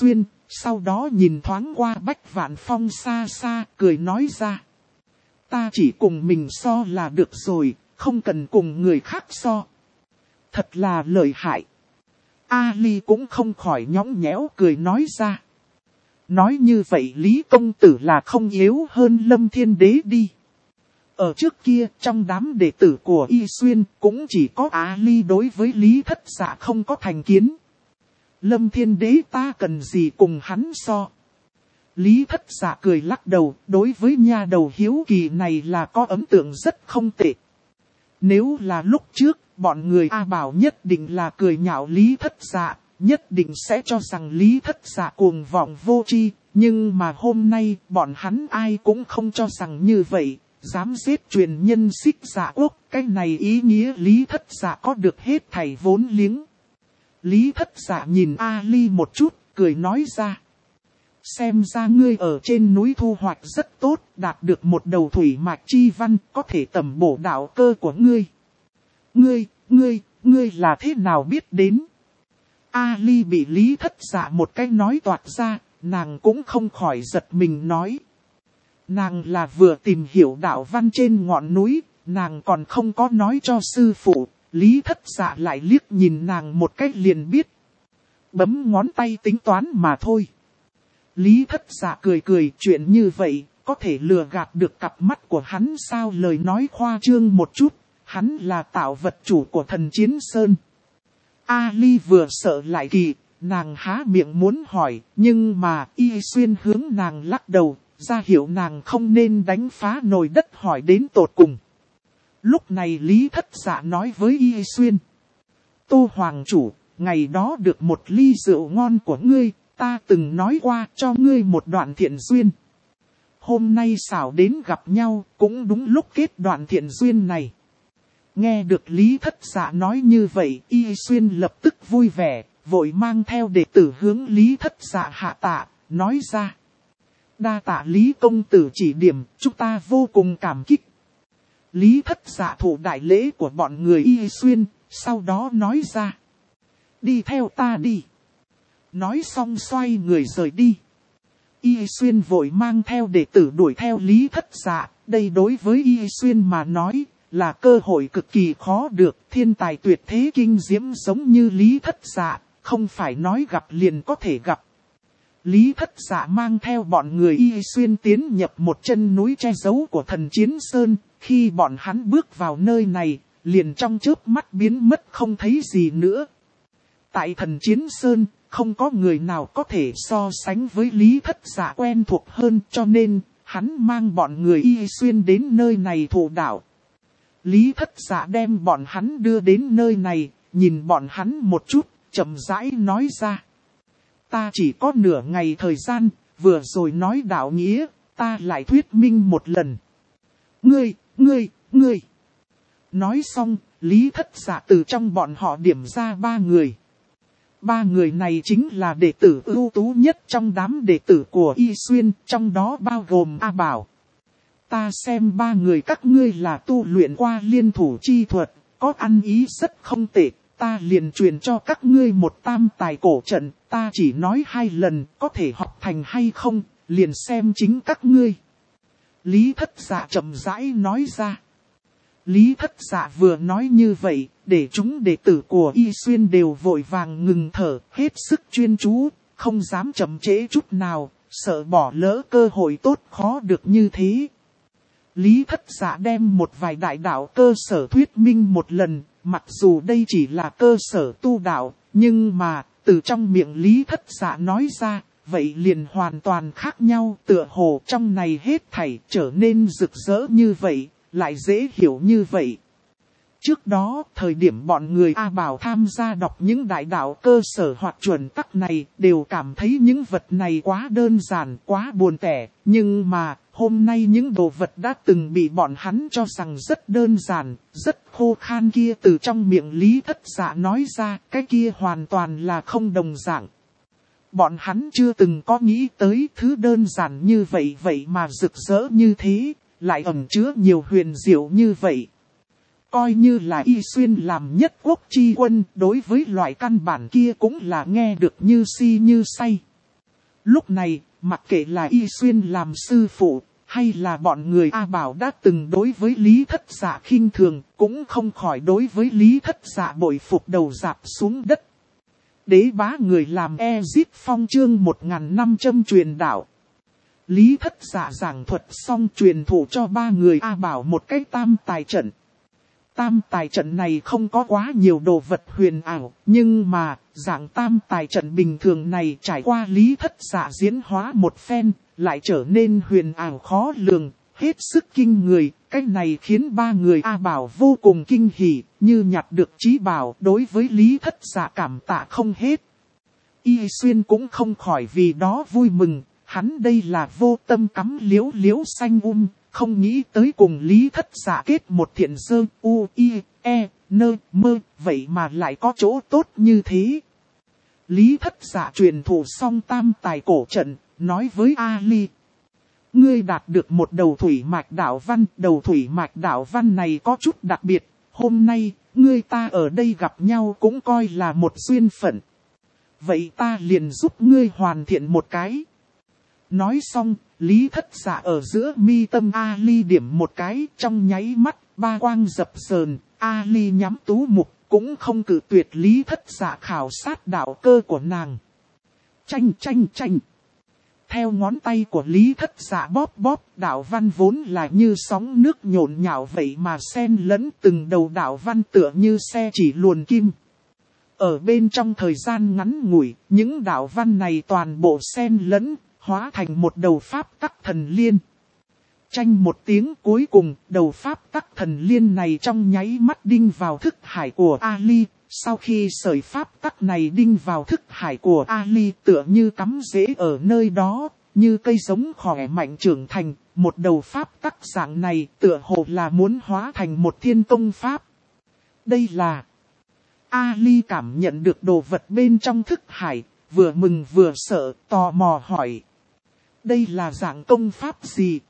Sau đó nhìn thoáng qua Bách Vạn Phong xa xa, cười nói ra. Ta chỉ cùng mình so là được rồi, không cần cùng người khác so. Thật là lợi hại. Ali cũng không khỏi nhõng nhẽo cười nói ra. Nói như vậy Lý công tử là không yếu hơn Lâm Thiên Đế đi. Ở trước kia trong đám đệ tử của Y Xuyên cũng chỉ có Ali đối với Lý Thất Dạ không có thành kiến. Lâm Thiên Đế ta cần gì cùng hắn so. Lý Thất Dạ cười lắc đầu, đối với nha đầu hiếu kỳ này là có ấn tượng rất không tệ. Nếu là lúc trước, bọn người A Bảo nhất định là cười nhạo Lý Thất Dạ, nhất định sẽ cho rằng Lý Thất Dạ cuồng vọng vô tri, nhưng mà hôm nay bọn hắn ai cũng không cho rằng như vậy, dám giết truyền nhân Xích Dạ Quốc, cái này ý nghĩa Lý Thất Dạ có được hết thảy vốn liếng. Lý Thất Dạ nhìn Ali một chút, cười nói ra. Xem ra ngươi ở trên núi thu hoạch rất tốt, đạt được một đầu thủy mạch chi văn, có thể tầm bổ đạo cơ của ngươi. Ngươi là thế nào biết đến? Ali bị Lý Thất Dạ một cái nói toạc ra, nàng cũng không khỏi giật mình nói. Nàng là vừa tìm hiểu đạo văn trên ngọn núi, nàng còn không có nói cho sư phụ, Lý Thất Dạ lại liếc nhìn nàng một cách liền biết. Bấm ngón tay tính toán mà thôi. Lý Thất Dạ cười cười, chuyện như vậy, có thể lừa gạt được cặp mắt của hắn sao? Lời nói khoa trương một chút, hắn là tạo vật chủ của Thần Chiến Sơn. Ali vừa sợ lại kỳ, nàng há miệng muốn hỏi, nhưng mà Y Xuyên hướng nàng lắc đầu, ra hiệu nàng không nên đánh phá nồi đất hỏi đến tột cùng. Lúc này Lý Thất Dạ nói với Y Xuyên. Tô Hoàng chủ, ngày đó được một ly rượu ngon của ngươi, ta từng nói qua cho ngươi một đoạn thiện duyên. Hôm nay xảo đến gặp nhau, cũng đúng lúc kết đoạn thiện duyên này. Nghe được Lý Thất Dạ nói như vậy, Y Xuyên lập tức vui vẻ, vội mang theo đệ tử hướng Lý Thất Dạ hạ tạ, nói ra. Đa tạ Lý công tử chỉ điểm, chúng ta vô cùng cảm kích. Lý Thất Dạ thụ đại lễ của bọn người Y Xuyên, sau đó nói ra. Đi theo ta đi. Nói xong xoay người rời đi. Y Xuyên vội mang theo đệ tử đuổi theo Lý Thất Dạ. Đây đối với Y Xuyên mà nói là cơ hội cực kỳ khó được. Thiên tài tuyệt thế kinh diễm giống như Lý Thất Dạ, không phải nói gặp liền có thể gặp. Lý Thất Dạ mang theo bọn người Y Xuyên tiến nhập một chân núi che giấu của Thần Chiến Sơn. Khi bọn hắn bước vào nơi này, liền trong chớp mắt biến mất không thấy gì nữa. Tại Thần Chiến Sơn, không có người nào có thể so sánh với Lý Thất Dạ quen thuộc hơn, cho nên hắn mang bọn người Y Xuyên đến nơi này thụ đạo. Lý Thất Dạ đem bọn hắn đưa đến nơi này, nhìn bọn hắn một chút, chậm rãi nói ra. Ta chỉ có nửa ngày thời gian, vừa rồi nói đạo nghĩa, ta lại thuyết minh một lần. Ngươi. Nói xong, Lý Thất Dạ từ trong bọn họ điểm ra 3 người. 3 người này chính là đệ tử ưu tú nhất trong đám đệ tử của Y Xuyên, trong đó bao gồm A Bảo. Ta xem 3 người các ngươi là tu luyện qua liên thủ chi thuật, có ăn ý rất không tệ, ta liền truyền cho các ngươi một tam tài cổ trận, ta chỉ nói 2 lần, có thể học thành hay không, liền xem chính các ngươi. Lý Thất Dạ chậm rãi nói ra. Lý Thất Dạ vừa nói như vậy, để chúng đệ tử của Y Xuyên đều vội vàng ngừng thở, hết sức chuyên chú, không dám chậm trễ chút nào, sợ bỏ lỡ cơ hội tốt khó được như thế. Lý Thất Dạ đem một vài đại đạo cơ sở thuyết minh một lần, mặc dù đây chỉ là cơ sở tu đạo, nhưng mà, từ trong miệng Lý Thất Dạ nói ra, vậy liền hoàn toàn khác nhau, tựa hồ trong này hết thảy trở nên rực rỡ như vậy, lại dễ hiểu như vậy. Trước đó, thời điểm bọn người A Bảo tham gia đọc những đại đạo cơ sở hoặc chuẩn tắc này, đều cảm thấy những vật này quá đơn giản, quá buồn tẻ, nhưng mà, hôm nay những đồ vật đã từng bị bọn hắn cho rằng rất đơn giản, rất khô khan kia từ trong miệng Lý Thất Dạ nói ra, cái kia hoàn toàn là không đồng dạng. Bọn hắn chưa từng có nghĩ tới thứ đơn giản như vậy mà rực rỡ như thế, lại ẩn chứa nhiều huyền diệu như vậy. Coi như là Y Xuyên làm nhất quốc chi quân, đối với loại căn bản kia cũng là nghe được như si như say. Lúc này, mặc kệ là Y Xuyên làm sư phụ, hay là bọn người A Bảo đã từng đối với Lý Thất Dạ khinh thường, cũng không khỏi đối với Lý Thất Dạ bội phục đầu rạp xuống đất. Đế bá người làm Ezip Phong chương 1500 truyền đạo. Lý Thất Dạ giảng thuật xong truyền thụ cho ba người A Bảo một cái tam tài trận. Tam tài trận này không có quá nhiều đồ vật huyền ảo, nhưng mà dạng tam tài trận bình thường này trải qua Lý Thất Dạ diễn hóa một phen, lại trở nên huyền ảo khó lường, hết sức kinh người. Cái này khiến ba người A Bảo vô cùng kinh hỉ, như nhặt được trí bảo, đối với Lý Thất Dạ cảm tạ không hết. Y Xuyên cũng không khỏi vì đó vui mừng, hắn đây là vô tâm cắm liễu xanh không nghĩ tới cùng Lý Thất Dạ kết một thiện dơ mơ, vậy mà lại có chỗ tốt như thế. Lý Thất Dạ truyền thụ xong tam tài cổ trận, nói với Ali. Ngươi đạt được một đầu thủy mạch đạo văn, đầu thủy mạch đạo văn này có chút đặc biệt, hôm nay, ngươi ta ở đây gặp nhau cũng coi là một duyên phận. Vậy ta liền giúp ngươi hoàn thiện một cái. Nói xong, Lý Thất Dạ ở giữa mi tâm Ali điểm một cái, trong nháy mắt, ba quang dập dờn, Ali nhắm tú mục, cũng không cự tuyệt Lý Thất Dạ khảo sát đạo cơ của nàng. Chanh. Theo ngón tay của Lý Thất Dạ bóp, đạo văn vốn là như sóng nước nhộn nhạo vậy mà xen lẫn từng đầu đạo văn tựa như xe chỉ luồn kim. Ở bên trong thời gian ngắn ngủi, những đạo văn này toàn bộ xen lẫn, hóa thành một đầu pháp tắc thần liên. Chanh một tiếng cuối cùng, đầu pháp tắc thần liên này trong nháy mắt đinh vào thức hải của Ali. Sau khi sợi pháp tắc này đinh vào thức hải của Ali tựa như cắm rễ ở nơi đó, như cây giống khỏe mạnh trưởng thành, một đầu pháp tắc dạng này tựa hồ là muốn hóa thành một thiên công pháp. Đây là... Ali cảm nhận được đồ vật bên trong thức hải, vừa mừng vừa sợ, tò mò hỏi. Đây là dạng công pháp gì?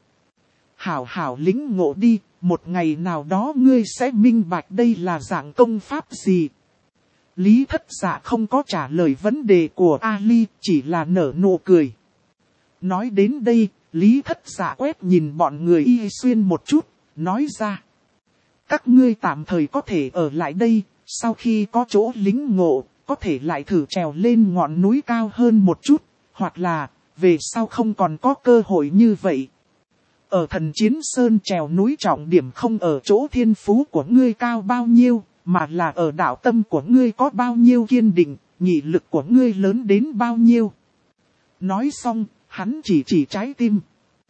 Hảo lĩnh ngộ đi, một ngày nào đó ngươi sẽ minh bạch đây là dạng công pháp gì. Lý Thất Dạ không có trả lời vấn đề của Ali, chỉ là nở nụ cười. Nói đến đây, Lý Thất Dạ quét nhìn bọn người Y Xuyên một chút, nói ra. Các ngươi tạm thời có thể ở lại đây, sau khi có chỗ lĩnh ngộ, có thể lại thử trèo lên ngọn núi cao hơn một chút, hoặc là, về sau không còn có cơ hội như vậy. Ở Thần Chiến Sơn trèo núi trọng điểm không ở chỗ thiên phú của ngươi cao bao nhiêu, mà là ở đạo tâm của ngươi có bao nhiêu kiên định, nghị lực của ngươi lớn đến bao nhiêu. Nói xong, hắn chỉ trái tim.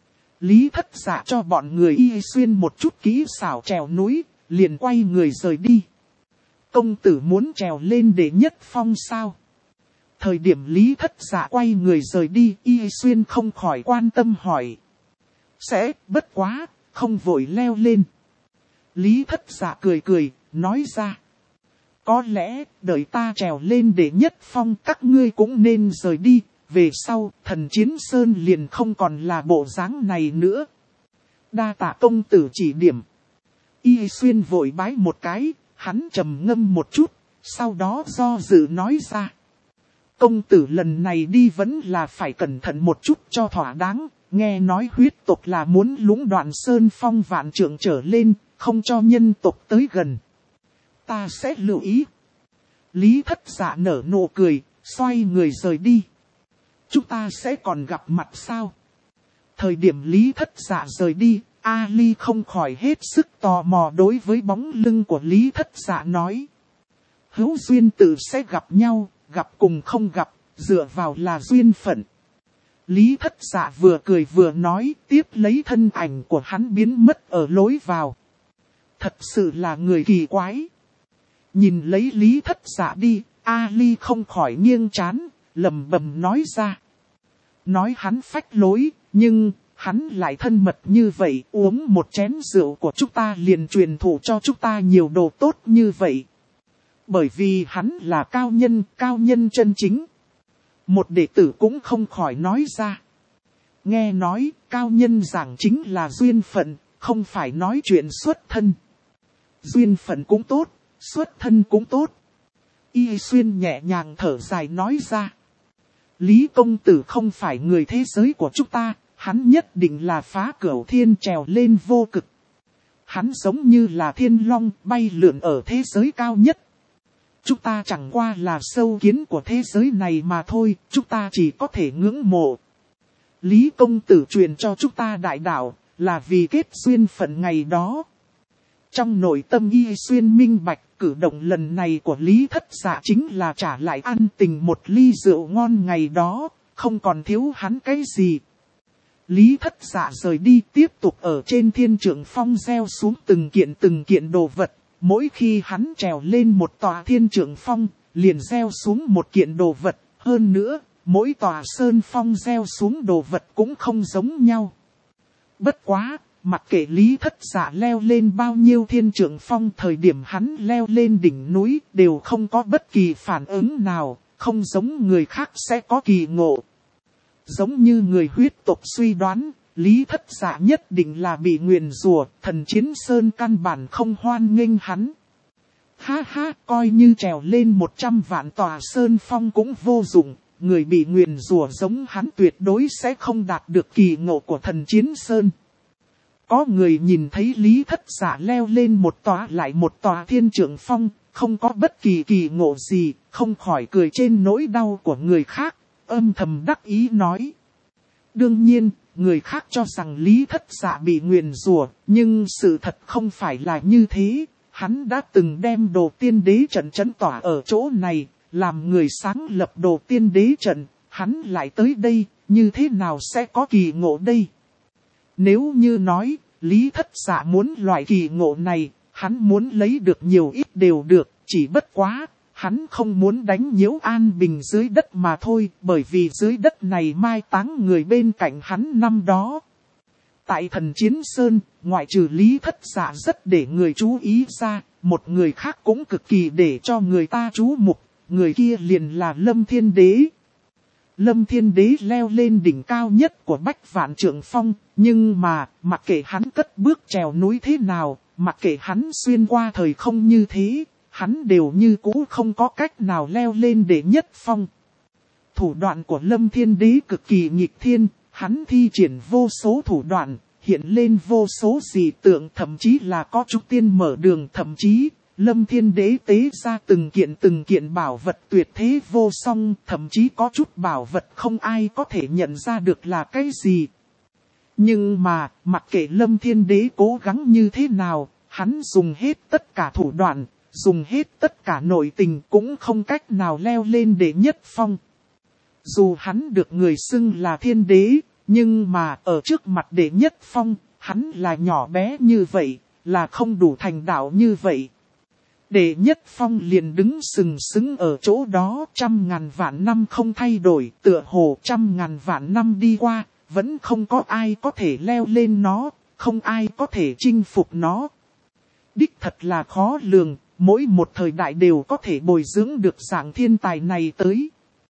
Lý Thất Dạ cho bọn người Y Xuyên một chút kỹ xảo trèo núi, liền quay người rời đi. Công tử muốn trèo lên đệ nhất phong sao? Thời điểm Lý Thất Dạ quay người rời đi, Y Xuyên không khỏi quan tâm hỏi. Sẽ, bất quá, không vội leo lên. Lý Thất Dạ cười, nói ra. Có lẽ, đợi ta trèo lên đệ nhất phong các ngươi cũng nên rời đi, về sau, Thần Chiến Sơn liền không còn là bộ dáng này nữa. Đa tạ công tử chỉ điểm. Y Xuyên vội bái một cái, hắn trầm ngâm một chút, sau đó do dự nói ra. Công tử lần này đi vẫn là phải cẩn thận một chút cho thỏa đáng, nghe nói huyết tộc là muốn lũng đoạn sơn phong vạn trượng trở lên, không cho nhân tộc tới gần. Ta sẽ lưu ý. Lý Thất Dạ nở nụ cười, xoay người rời đi. Chúng ta sẽ còn gặp mặt sao? Thời điểm Lý Thất Dạ rời đi, Ali không khỏi hết sức tò mò đối với bóng lưng của Lý Thất Dạ nói. Hữu duyên tự sẽ gặp nhau, gặp cùng không gặp, dựa vào là duyên phận. Lý Thất Dạ vừa cười vừa nói, tiếp lấy thân ảnh của hắn biến mất ở lối vào. Thật sự là người kỳ quái. Nhìn lấy Lý Thất Dạ đi, Ali không khỏi nghiêng trán, lẩm bẩm nói ra. Nói hắn phách lối, nhưng hắn lại thân mật như vậy, uống một chén rượu của chúng ta liền truyền thụ cho chúng ta nhiều đồ tốt như vậy. Bởi vì hắn là cao nhân chân chính. Một đệ tử cũng không khỏi nói ra. Nghe nói, cao nhân giảng chính là duyên phận, không phải nói chuyện xuất thân. Duyên phận cũng tốt, xuất thân cũng tốt. Y Xuyên nhẹ nhàng thở dài nói ra. Lý công tử không phải người thế giới của chúng ta, hắn nhất định là phá cửu thiên trèo lên vô cực. Hắn giống như là thiên long bay lượn ở thế giới cao nhất. Chúng ta chẳng qua là sâu kiến của thế giới này mà thôi, chúng ta chỉ có thể ngưỡng mộ. Lý công tử truyền cho chúng ta đại đạo, là vì kết duyên phận ngày đó. Trong nội tâm Y Xuyên minh bạch, cử động lần này của Lý Thất Dạ chính là trả lại ăn tình một ly rượu ngon ngày đó, không còn thiếu hắn cái gì. Lý Thất Dạ rời đi, tiếp tục ở trên Thiên Trượng Phong gieo xuống từng kiện đồ vật. Mỗi khi hắn trèo lên một tòa Thiên Trượng Phong, liền gieo xuống một kiện đồ vật. Hơn nữa, mỗi tòa sơn phong gieo xuống đồ vật cũng không giống nhau. Bất quá, mặc kệ Lý Thất Dạ leo lên bao nhiêu Thiên Trượng Phong, thời điểm hắn leo lên đỉnh núi đều không có bất kỳ phản ứng nào, không giống người khác sẽ có kỳ ngộ. Giống như người huyết tộc suy đoán, Lý Thất Dạ nhất định là bị nguyền rủa, Thần Chiến Sơn căn bản không hoan nghênh hắn. Ha ha, coi như trèo lên 100 vạn tòa sơn phong cũng vô dụng, người bị nguyền rủa giống hắn tuyệt đối sẽ không đạt được kỳ ngộ của Thần Chiến Sơn. Có người nhìn thấy Lý Thất Dạ leo lên một tòa lại một tòa Thiên Trượng Phong, không có bất kỳ kỳ ngộ gì, không khỏi cười trên nỗi đau của người khác, âm thầm đắc ý nói. Đương nhiên, người khác cho rằng Lý Thất Dạ bị nguyền rủa, nhưng sự thật không phải là như thế. Hắn đã từng đem Đồ Tiên Đế trận trấn tỏa ở chỗ này, làm người sáng lập Đồ Tiên Đế trận, hắn lại tới đây, như thế nào sẽ có kỳ ngộ đây? Nếu như nói, Lý Thất Dạ muốn loại kỳ ngộ này, hắn muốn lấy được nhiều ít đều được, chỉ bất quá, hắn không muốn đánh nhiễu an bình dưới đất mà thôi, bởi vì dưới đất này mai táng người bên cạnh hắn năm đó. Tại Thần Chiến Sơn, ngoại trừ Lý Thất Dạ rất để người chú ý ra, một người khác cũng cực kỳ để cho người ta chú mục, người kia liền là Lâm Thiên Đế. Lâm Thiên Đế leo lên đỉnh cao nhất của Bách Vạn Trượng Phong, nhưng mà, mặc kệ hắn cất bước trèo núi thế nào, mặc kệ hắn xuyên qua thời không như thế, hắn đều như cũ không có cách nào leo lên đệ nhất phong. Thủ đoạn của Lâm Thiên Đế cực kỳ nghịch thiên, hắn thi triển vô số thủ đoạn, hiện lên vô số dị tượng, thậm chí là có chút tiên mở đường, thậm chí Lâm Thiên Đế tế ra từng kiện bảo vật tuyệt thế vô song, thậm chí có chút bảo vật không ai có thể nhận ra được là cái gì. Nhưng mà, mặc kệ Lâm Thiên Đế cố gắng như thế nào, hắn dùng hết tất cả thủ đoạn, dùng hết tất cả nội tình cũng không cách nào leo lên đệ nhất phong. Dù hắn được người xưng là Thiên Đế, nhưng mà ở trước mặt đệ nhất phong, hắn là nhỏ bé như vậy, là không đủ thành đạo như vậy. Đệ nhất phong liền đứng sừng sững ở chỗ đó, 100.000 vạn năm không thay đổi, tựa hồ 100.000 vạn năm đi qua, vẫn không có ai có thể leo lên nó, không ai có thể chinh phục nó. Đích thật là khó lường, mỗi một thời đại đều có thể bồi dưỡng được dạng thiên tài này tới.